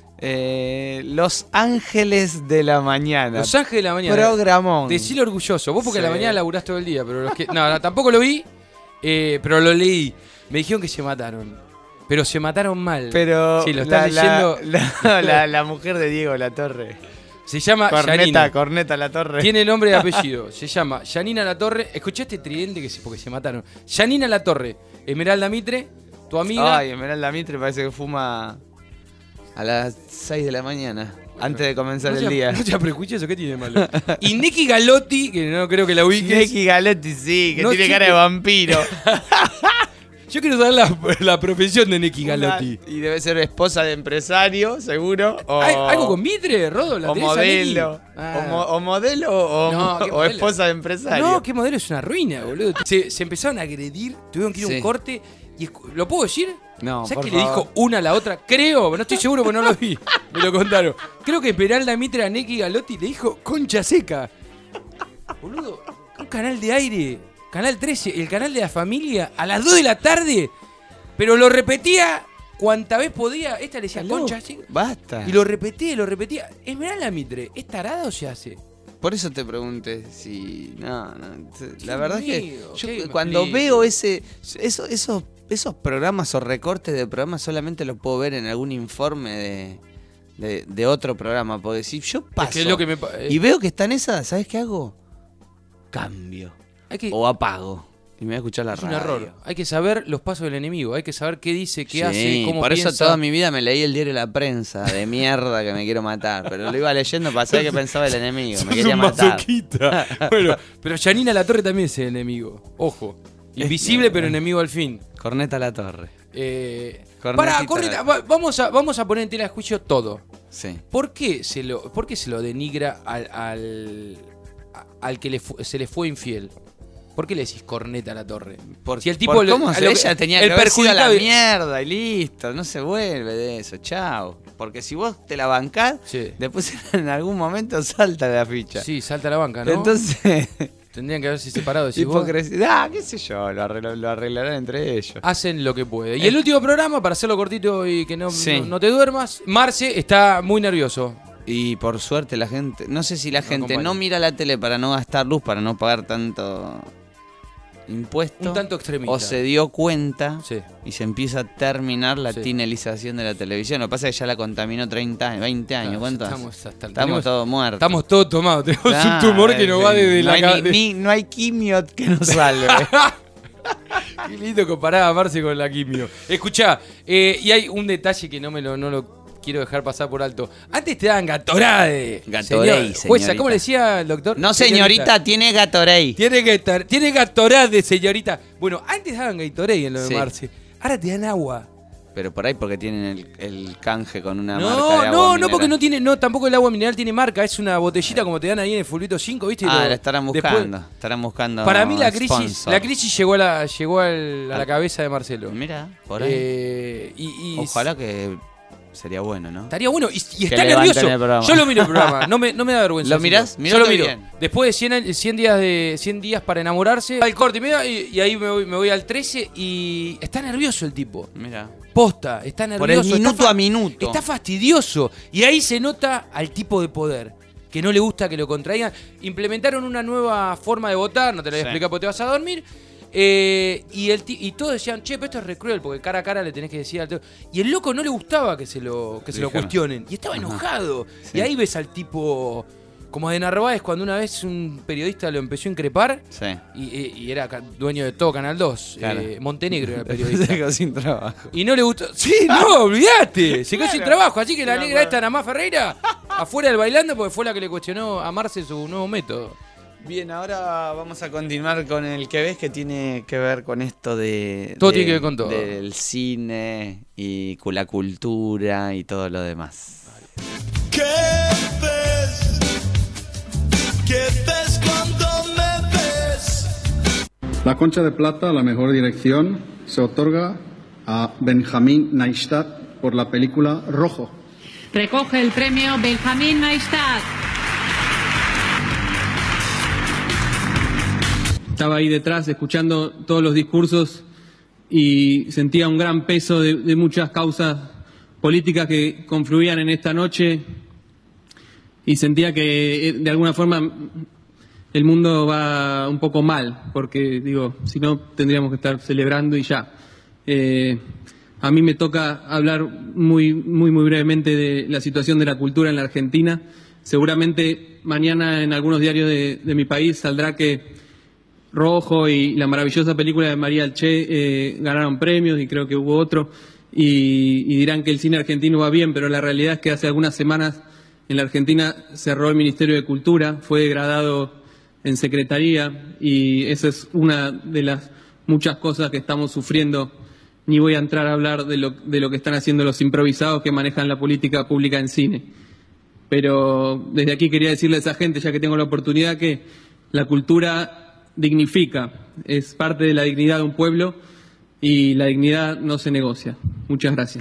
Los Ángeles de la Mañana. Los Ángeles de la Mañana. Programón. Decilo orgulloso. Vos porque a la mañana laburás todo el día. Pero no, tampoco lo vi. Pero lo leí. Me dijeron que se mataron. Pero se mataron mal. Pero sí, lo estás leyendo. La mujer de Diego Latorre. Se llama Yanina. Corneta Latorre. Tiene nombre y apellido. Se llama Yanina Latorre. ¿Escuchaste tridente porque se mataron? Yanina Latorre, Esmeralda Mitre, tu amiga. Ay, Esmeralda Mitre parece que fuma a las 6 de la mañana. Antes de comenzar el día. No te prejuicies eso, ¿qué tiene de malo? Y Neki Galotti, que no creo que la ubiques. Neki Galotti, sí, que tiene cara de vampiro. Yo quiero saber la profesión de Neki Galotti. Y debe ser esposa de empresario, seguro. O, ¿Algo con Mitre, Rodo? O modelo. O modelo o esposa de empresario. No, ¿qué modelo? Es una ruina, boludo. Se empezaron a agredir, tuvieron que ir a un corte. Y ¿lo puedo decir? No, ¿sabes qué le dijo una a la otra? Creo, no estoy seguro porque no lo vi. Me lo contaron. Creo que Esmeralda Mitre a Neki Galotti le dijo concha seca. Boludo, un canal de aire. Canal 13, el canal de la familia, a las 2 de la tarde. Pero lo repetía cuanta vez podía. Esta le decía concha seca. Basta. Y lo repetía. Esmeralda Mitre, ¿es tarada o se hace? Por eso te pregunté si... No. La verdad es que yo cuando veo esos programas o recortes de programas solamente los puedo ver en algún informe de otro programa. Porque si yo paso es que es lo que y veo que están esas, ¿sabes qué hago? Cambio. O apago. Y me voy a escuchar la radio. Es un error. Hay que saber los pasos del enemigo. Hay que saber qué dice, qué hace, cómo por piensa. eso toda mi vida me leí el diario La Prensa de mierda que me quiero matar. Pero lo iba leyendo para saber qué pensaba el enemigo. Me quería matar. Bueno, pero Yanina Latorre también es el enemigo. Ojo. Invisible pero enemigo al fin. Corneta Latorre. Corneta, vamos a poner en tela de juicio todo. Sí. ¿Por qué se lo denigra al que se le fue infiel? ¿Por qué le decís Corneta a la Torre? Si el tipo ella tenía que haber sido a la mierda y listo, no se vuelve de eso, chao. Porque si vos te la bancás, después en algún momento salta la ficha. Sí, salta la banca, ¿no? Entonces tendrían que haberse separado. Hipocresía. Qué sé yo, lo arreglarán entre ellos. Hacen lo que pueden. Y el último programa, para hacerlo cortito y que no te duermas, Marce está muy nervioso. Y por suerte la gente, no sé si la gente no mira la tele para no gastar luz, para no pagar tanto impuesto. Un tanto extremista. O se dio cuenta y se empieza a terminar la tinelización de la televisión. Lo que pasa es que ya la contaminó 30 años, 20 años. ¿Cuánto? Estamos todos muertos. Estamos todos tomados. Tenemos un tumor que nos va desde la cabeza. No hay quimio que nos salve. Qué lindo comparar a Marce con la quimio. Escuchá, y hay un detalle que no lo quiero dejar pasar por alto. Antes te daban Gatorade. Gatorade, jueza, ¿cómo le decía el doctor? No, señorita, tiene Gatorade. Tiene Gatorade, señorita. Bueno, antes daban Gatorade en lo de Marce. Ahora te dan agua. Pero por ahí porque tienen el canje con una marca de agua mineral. No, porque no tiene, tampoco el agua mineral tiene marca, es una botellita como te dan ahí en el Fulvito 5, ¿viste? La estarán buscando. Para mí la crisis llegó a la cabeza de Marcelo. Mira, por ahí. Ojalá que sería bueno, ¿no? Estaría bueno y está nervioso. Yo lo miro el programa, no me da vergüenza. ¿Lo mirás? Yo lo miro. Bien. Después de 100 días para enamorarse, al corte y ahí me voy al 13 y está nervioso el tipo. Mira. Posta, está nervioso. Por el minuto a minuto. Está fastidioso. Y ahí se nota al tipo de poder, que no le gusta que lo contraigan. Implementaron una nueva forma de votar, no te la voy a explicar porque te vas a dormir. Y todos decían, che, pero esto es re cruel, porque cara a cara le tenés que decir al tipo. Y el loco no le gustaba que se lo cuestionen. Y estaba enojado. Sí. Y ahí ves al tipo, como de Narváez, cuando una vez un periodista lo empezó a increpar. Sí. Y era dueño de todo Canal 2. Claro. Montenegro era el periodista. Se quedó sin trabajo. Y no le gustó. Sí, no, olvídate. Se quedó sin trabajo. Así que la negra esta, Namá Ferreira, afuera del bailando, porque fue la que le cuestionó a Marce su nuevo método. Bien, ahora vamos a continuar con el que ves que tiene que ver con esto de... Todo tiene que ver con todo. Del cine y con la cultura y todo lo demás. ¿Qué ves? ¿Qué ves cuando me ves? La Concha de Plata, la mejor dirección, se otorga a Benjamín Neistat por la película Rojo. Recoge el premio Benjamín Neistat. Estaba ahí detrás escuchando todos los discursos y sentía un gran peso de muchas causas políticas que confluían en esta noche y sentía que de alguna forma el mundo va un poco mal, porque digo, si no tendríamos que estar celebrando y ya. A mí me toca hablar muy brevemente de la situación de la cultura en la Argentina. Seguramente mañana en algunos diarios de mi país saldrá que Rojo y la maravillosa película de María Alché ganaron premios y creo que hubo otro y dirán que el cine argentino va bien, pero la realidad es que hace algunas semanas en la Argentina cerró el Ministerio de Cultura, fue degradado en secretaría y esa es una de las muchas cosas que estamos sufriendo. Ni voy a entrar a hablar de lo que están haciendo los improvisados que manejan la política pública en cine. Pero desde aquí quería decirle a esa gente, ya que tengo la oportunidad, que la cultura dignifica, es parte de la dignidad de un pueblo y la dignidad no se negocia. Muchas gracias.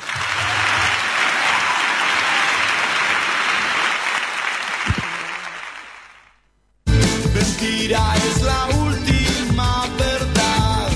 Mentira es la última verdad.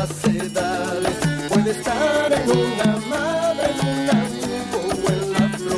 Puede estar en una madre, en un amigo o en la flor.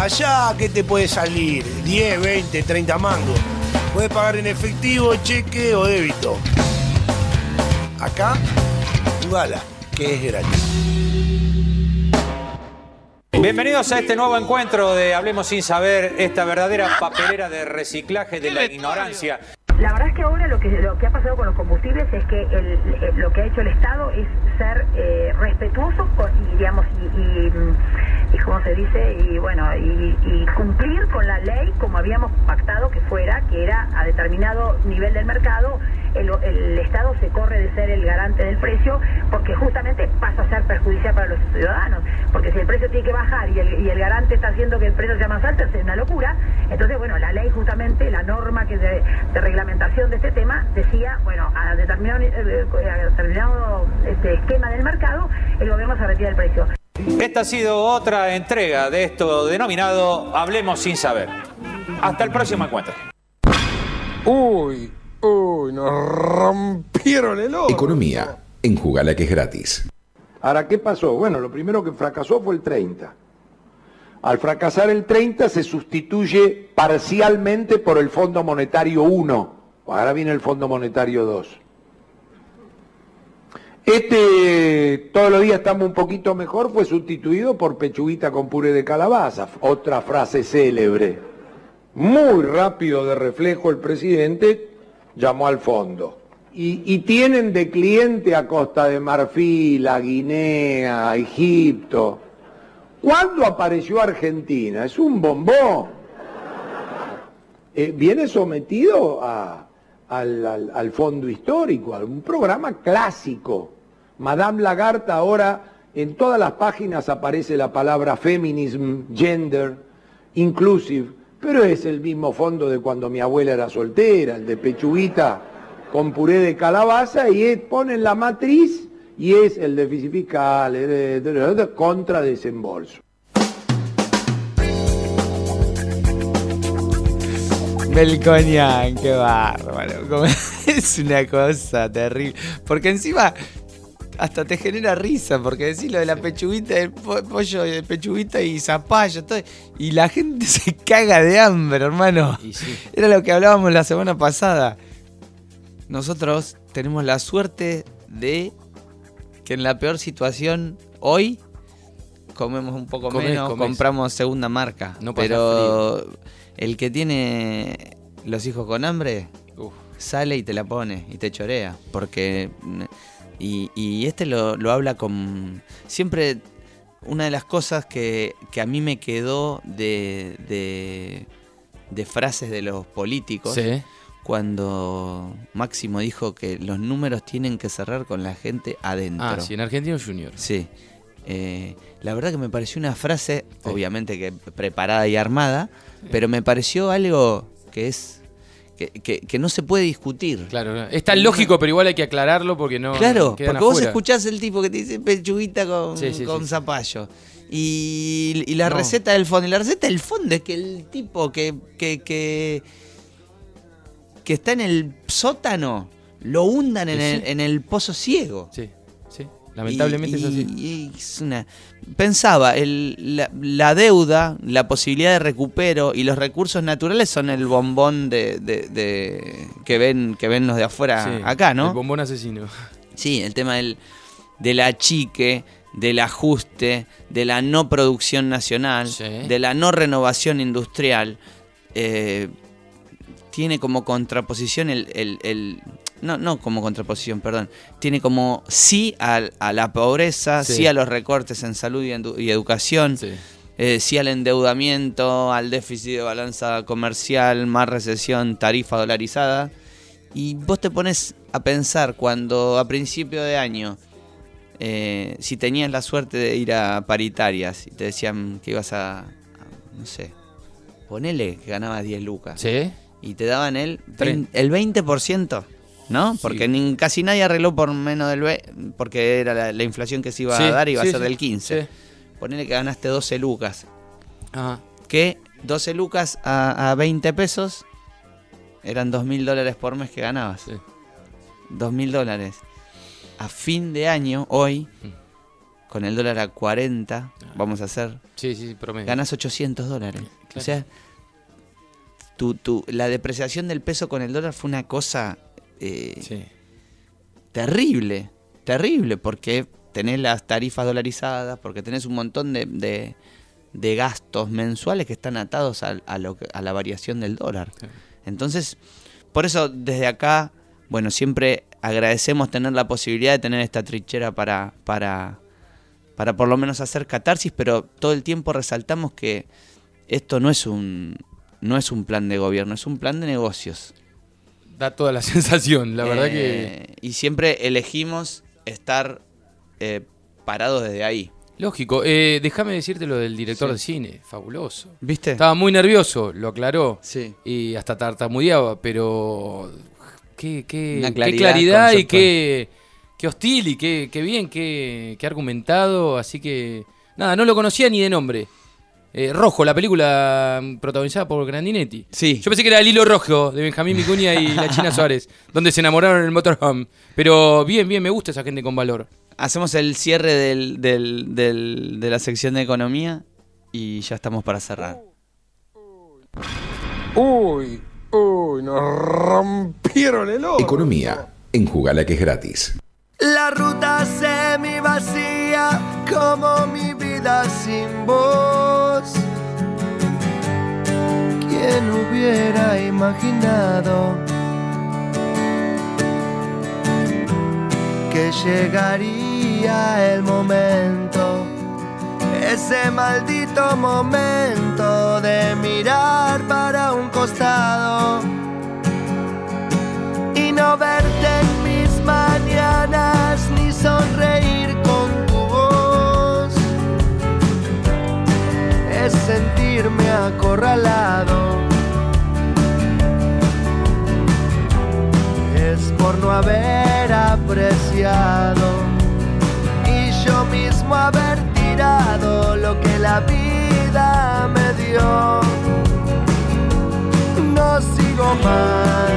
Allá, ¿qué te puede salir? 10, 20, 30 mangos. Puedes pagar en efectivo, cheque o débito. Acá, Jugala, que es gratis. Bienvenidos a este nuevo encuentro de Hablemos Sin Saber, esta verdadera papelera de reciclaje de la ignorancia. La verdad es que ahora lo que ha pasado con los combustibles es que lo que ha hecho el Estado es ser respetuoso y cómo se dice, y cumplir con la ley como habíamos pactado que fuera, que era a determinado nivel del mercado, el Estado se corre de ser el garante del precio, porque justamente pasa a ser perjudicial para los ciudadanos, porque si el precio tiene que bajar y el garante está haciendo que el precio sea más alto, es una locura. Entonces, bueno, la ley justamente, la norma que de reglamentación de este tema, decía, bueno, a determinado esquema del mercado, el gobierno se retira el precio. Esta ha sido otra entrega de esto denominado Hablemos Sin Saber. Hasta el próximo encuentro. Uy, nos rompieron el ojo. Economía, en Jugala que es gratis. Ahora, ¿qué pasó? Bueno, lo primero que fracasó fue el 30. Al fracasar el 30 se sustituye parcialmente por el Fondo Monetario 1. Ahora viene el Fondo Monetario 2. Todos los días estamos un poquito mejor, fue sustituido por pechuguita con puré de calabaza. Otra frase célebre. Muy rápido de reflejo el presidente llamó al fondo. Y tienen de cliente a Costa de Marfil, a Guinea, a Egipto. ¿Cuándo apareció Argentina? Es un bombón. Viene sometido al fondo histórico, a un programa clásico. Madame Lagarde ahora en todas las páginas aparece la palabra feminism, gender, inclusive, pero es el mismo fondo de cuando mi abuela era soltera, el de pechuguita con puré de calabaza, y ponen la matriz y es el déficit fiscal contra desembolso. Melconian, qué bárbaro. Es una cosa terrible. Porque encima hasta te genera risa, porque decís lo de la pechuguita, el pollo de pechuguita y zapallo, todo, y la gente se caga de hambre, hermano. Sí. Era lo que hablábamos la semana pasada. Nosotros tenemos la suerte de que en la peor situación hoy comemos un poco menos, compramos segunda marca. No pasa pero frío. El que tiene los hijos con hambre sale y te la pone y te chorea, porque y este lo habla con siempre. Una de las cosas que a mí me quedó de frases de los políticos, sí, cuando Máximo dijo que los números tienen que cerrar con la gente adentro. Ah, sí, en Argentinos Juniors. Sí. La verdad que me pareció una frase, sí, obviamente que preparada y armada, sí, pero me pareció algo que es que no se puede discutir. Claro, es tan lógico, pero igual hay que aclararlo porque no. Claro, quedan porque vos afuera. Escuchás el tipo que te dice pechuguita con zapallo. Y la receta del fondo. Y la receta del fondo es que el tipo que está en el sótano lo hundan en el pozo ciego. Sí, sí. Lamentablemente es así. Y es pensaba, la deuda, la posibilidad de recupero y los recursos naturales son el bombón que ven los de afuera, sí, acá, ¿no? El bombón asesino. Sí, el tema del achique, del ajuste, de la no producción nacional, sí, de la no renovación industrial. Tiene como contraposición no como contraposición, perdón. Tiene como sí a la pobreza, sí, a los recortes en salud y educación, sí, sí al endeudamiento, al déficit de balanza comercial, más recesión, tarifa dolarizada. Y vos te pones a pensar cuando a principio de año, si tenías la suerte de ir a paritarias y te decían que ibas a no sé, ponele que ganabas 10 lucas. ¿Sí? Y te daban el 20%, ¿no? Porque sí, casi nadie arregló por menos del 20%, porque era la inflación que se iba, sí, a dar, iba, sí, a ser, sí, del 15%. Sí. Ponele que ganaste 12 lucas. Ajá. Que 12 lucas a 20 pesos eran $2.000 por mes que ganabas. Sí. $2.000. A fin de año, hoy, con el dólar a 40, vamos a hacer. Sí, promedio. Ganás $800. Claro. O sea, la depreciación del peso con el dólar fue una cosa terrible, porque tenés las tarifas dolarizadas, porque tenés un montón de gastos mensuales que están atados a la variación del dólar. Sí. Entonces, por eso desde acá, bueno, siempre agradecemos tener la posibilidad de tener esta trinchera para por lo menos hacer catarsis, pero todo el tiempo resaltamos que esto no es un plan de gobierno, es un plan de negocios. Da toda la sensación, la verdad que... Y siempre elegimos estar parados desde ahí. Lógico. Déjame decirte lo del director de cine. Fabuloso. ¿Viste? Estaba muy nervioso, lo aclaró. Sí. Y hasta tartamudeaba, pero... Qué claridad y qué hostil y qué bien, qué argumentado. Así que... Nada, no lo conocía ni de nombre. Rojo, la película protagonizada por Grandinetti. Sí. Yo pensé que era El hilo rojo de Benjamín Vicuña y la China Suárez, donde se enamoraron en el motorhome. Pero bien, me gusta esa gente con valor. Hacemos el cierre de la sección de economía y ya estamos para cerrar. Uy, nos rompieron el ojo. Economía, en Jugala que es gratis. La ruta semi vacía como mi vida sin vos. ¿Quién hubiera imaginado que llegaría el momento, ese maldito momento de mirar para un costado y no verte en mis mañanas ni sonreír con tu voz? Es sentirme acorralado, es por no haber apreciado y yo mismo haber tirado lo que la vida me dio. No sigo más,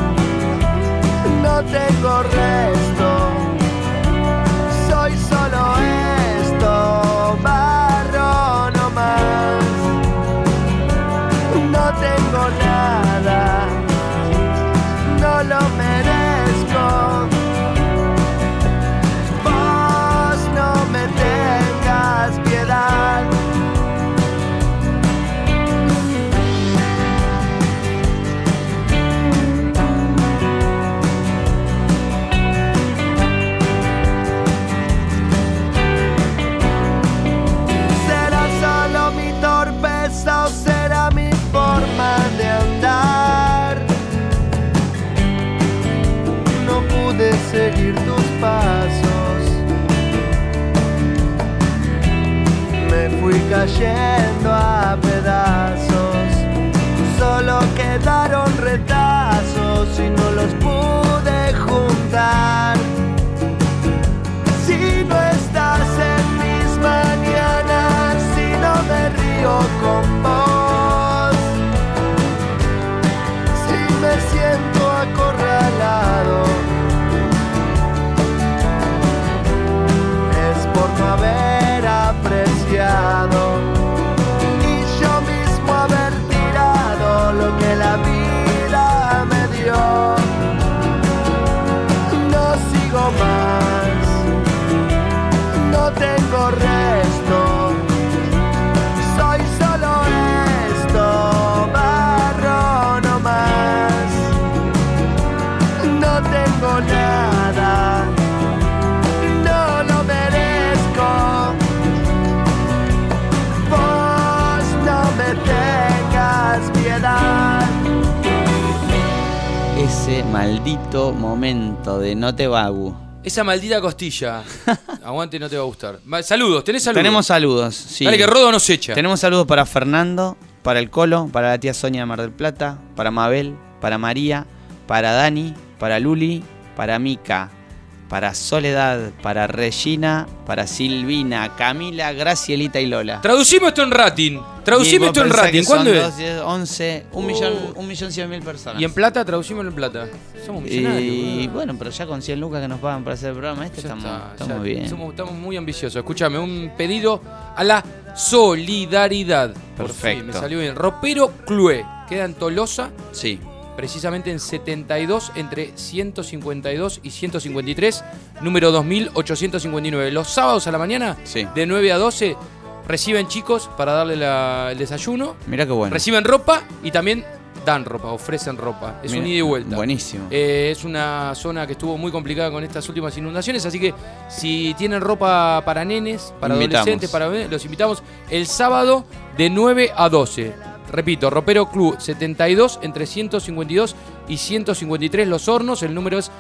no tengo resto, soy solo esto, barro no más. No tengo nada, no lo merezco. Vos no me tengas piedad. ¿Será solo mi torpeza o será mi forma de andar? No pude seguir tus pasos, me fui cayendo a pedazos, solo quedaron retazos y no los pude juntar. Si no estás en mis mañanas, si no me río con vos, si me siento acorralado, es por no haber apreciado y yo mismo haber tirado lo que la vida me dio. No sigo más, no tengo resto, soy solo esto, barro no más. No tengo nada, no lo merezco. Vos no me tengas piedad. Ese maldito momento de No te vagu. Esa maldita costilla. Aguante, no te va a gustar. Saludos, ¿tenés saludos? Tenemos saludos, sí. Dale que Rodo nos echa. Tenemos saludos para Fernando, para el Colo, para la tía Sonia de Mar del Plata, para Mabel, para María, para Dani, para Luli, para Mica. para Soledad, para Regina, para Silvina, Camila, Gracielita y Lola. Traducimos esto en rating. ¿Cuándo es? 11, 1.100.000 personas. Y en plata, traducimos en plata. Somos millonarios. Y bueno, pero ya con 100 lucas que nos pagan para hacer el programa estamos bien. Estamos muy ambiciosos. Escúchame, un pedido a la solidaridad. Perfecto. Me salió bien. Ropero Clué. Queda en Tolosa. Sí. Precisamente en 72, entre 152 y 153, número 2859. Los sábados a la mañana, de 9 a 12, reciben chicos para darle el desayuno. Mirá qué bueno. Reciben ropa y también dan ropa, ofrecen ropa. Es un ida y vuelta. Buenísimo. Es una zona que estuvo muy complicada con estas últimas inundaciones, así que si tienen ropa para nenes, para adolescentes, los invitamos el sábado de 9 a 12. Repito, Ropero Club 72, entre 152 y 153 Los Hornos, el número es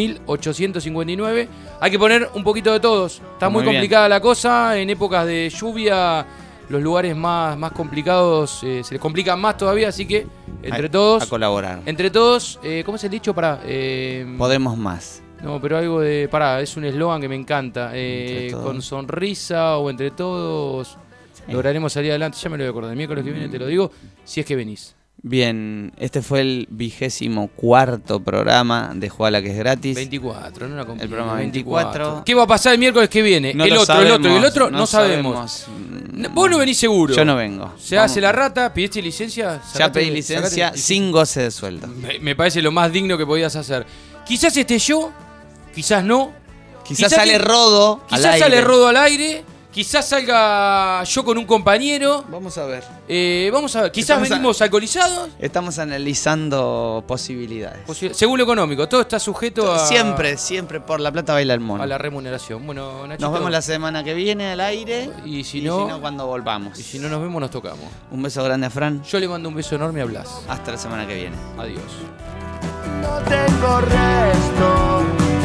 2859. Hay que poner un poquito de todos. Está muy complicada la cosa, en épocas de lluvia los lugares más complicados se les complican más todavía, así que entre todos... A colaborar. Entre todos, ¿cómo es el dicho? Podemos más. No, pero algo de... es un eslogan que me encanta. Con sonrisa o entre todos... Lograremos salir adelante, ya me lo voy a acordar. El miércoles que viene te lo digo, si es que venís. Bien, este fue el 24º programa de Jugala que es gratis. 24, no la compliqué. El programa 24. ¿Qué va a pasar el miércoles que viene? No el lo otro sabemos, y el otro no sabemos. Vos no venís seguro. Yo no vengo. Se hace la rata, ¿pidiste licencia? Ya pedí licencia sin goce de sueldo. Me parece lo más digno que podías hacer. Quizás esté yo, quizás no. Quizás sale Rodo al aire. Quizás sale Rodo al aire. Quizás salga yo con un compañero. Vamos a ver. Quizás venimos alcoholizados. Estamos analizando posibilidades. Según lo económico. Todo está sujeto a... Siempre por la plata baila el mono. A la remuneración. Bueno, Nachito, nos vemos la semana que viene al aire. Y si no, cuando volvamos. Y si no nos vemos, nos tocamos. Un beso grande a Fran. Yo le mando un beso enorme a Blas. Hasta la semana que viene. Adiós. No tengo resto.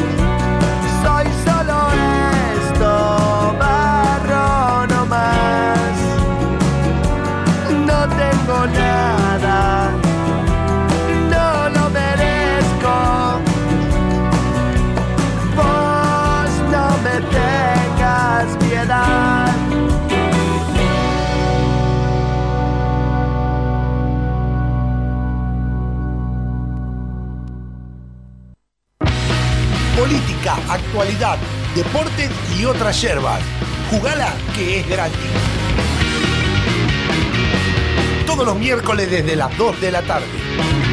Soy solo esto. No tengo nada, no lo merezco. Vos no me tengas piedad. Política, actualidad, deporte y otras yerbas. Jugala que es gratis. Todos los miércoles desde las 2 de la tarde.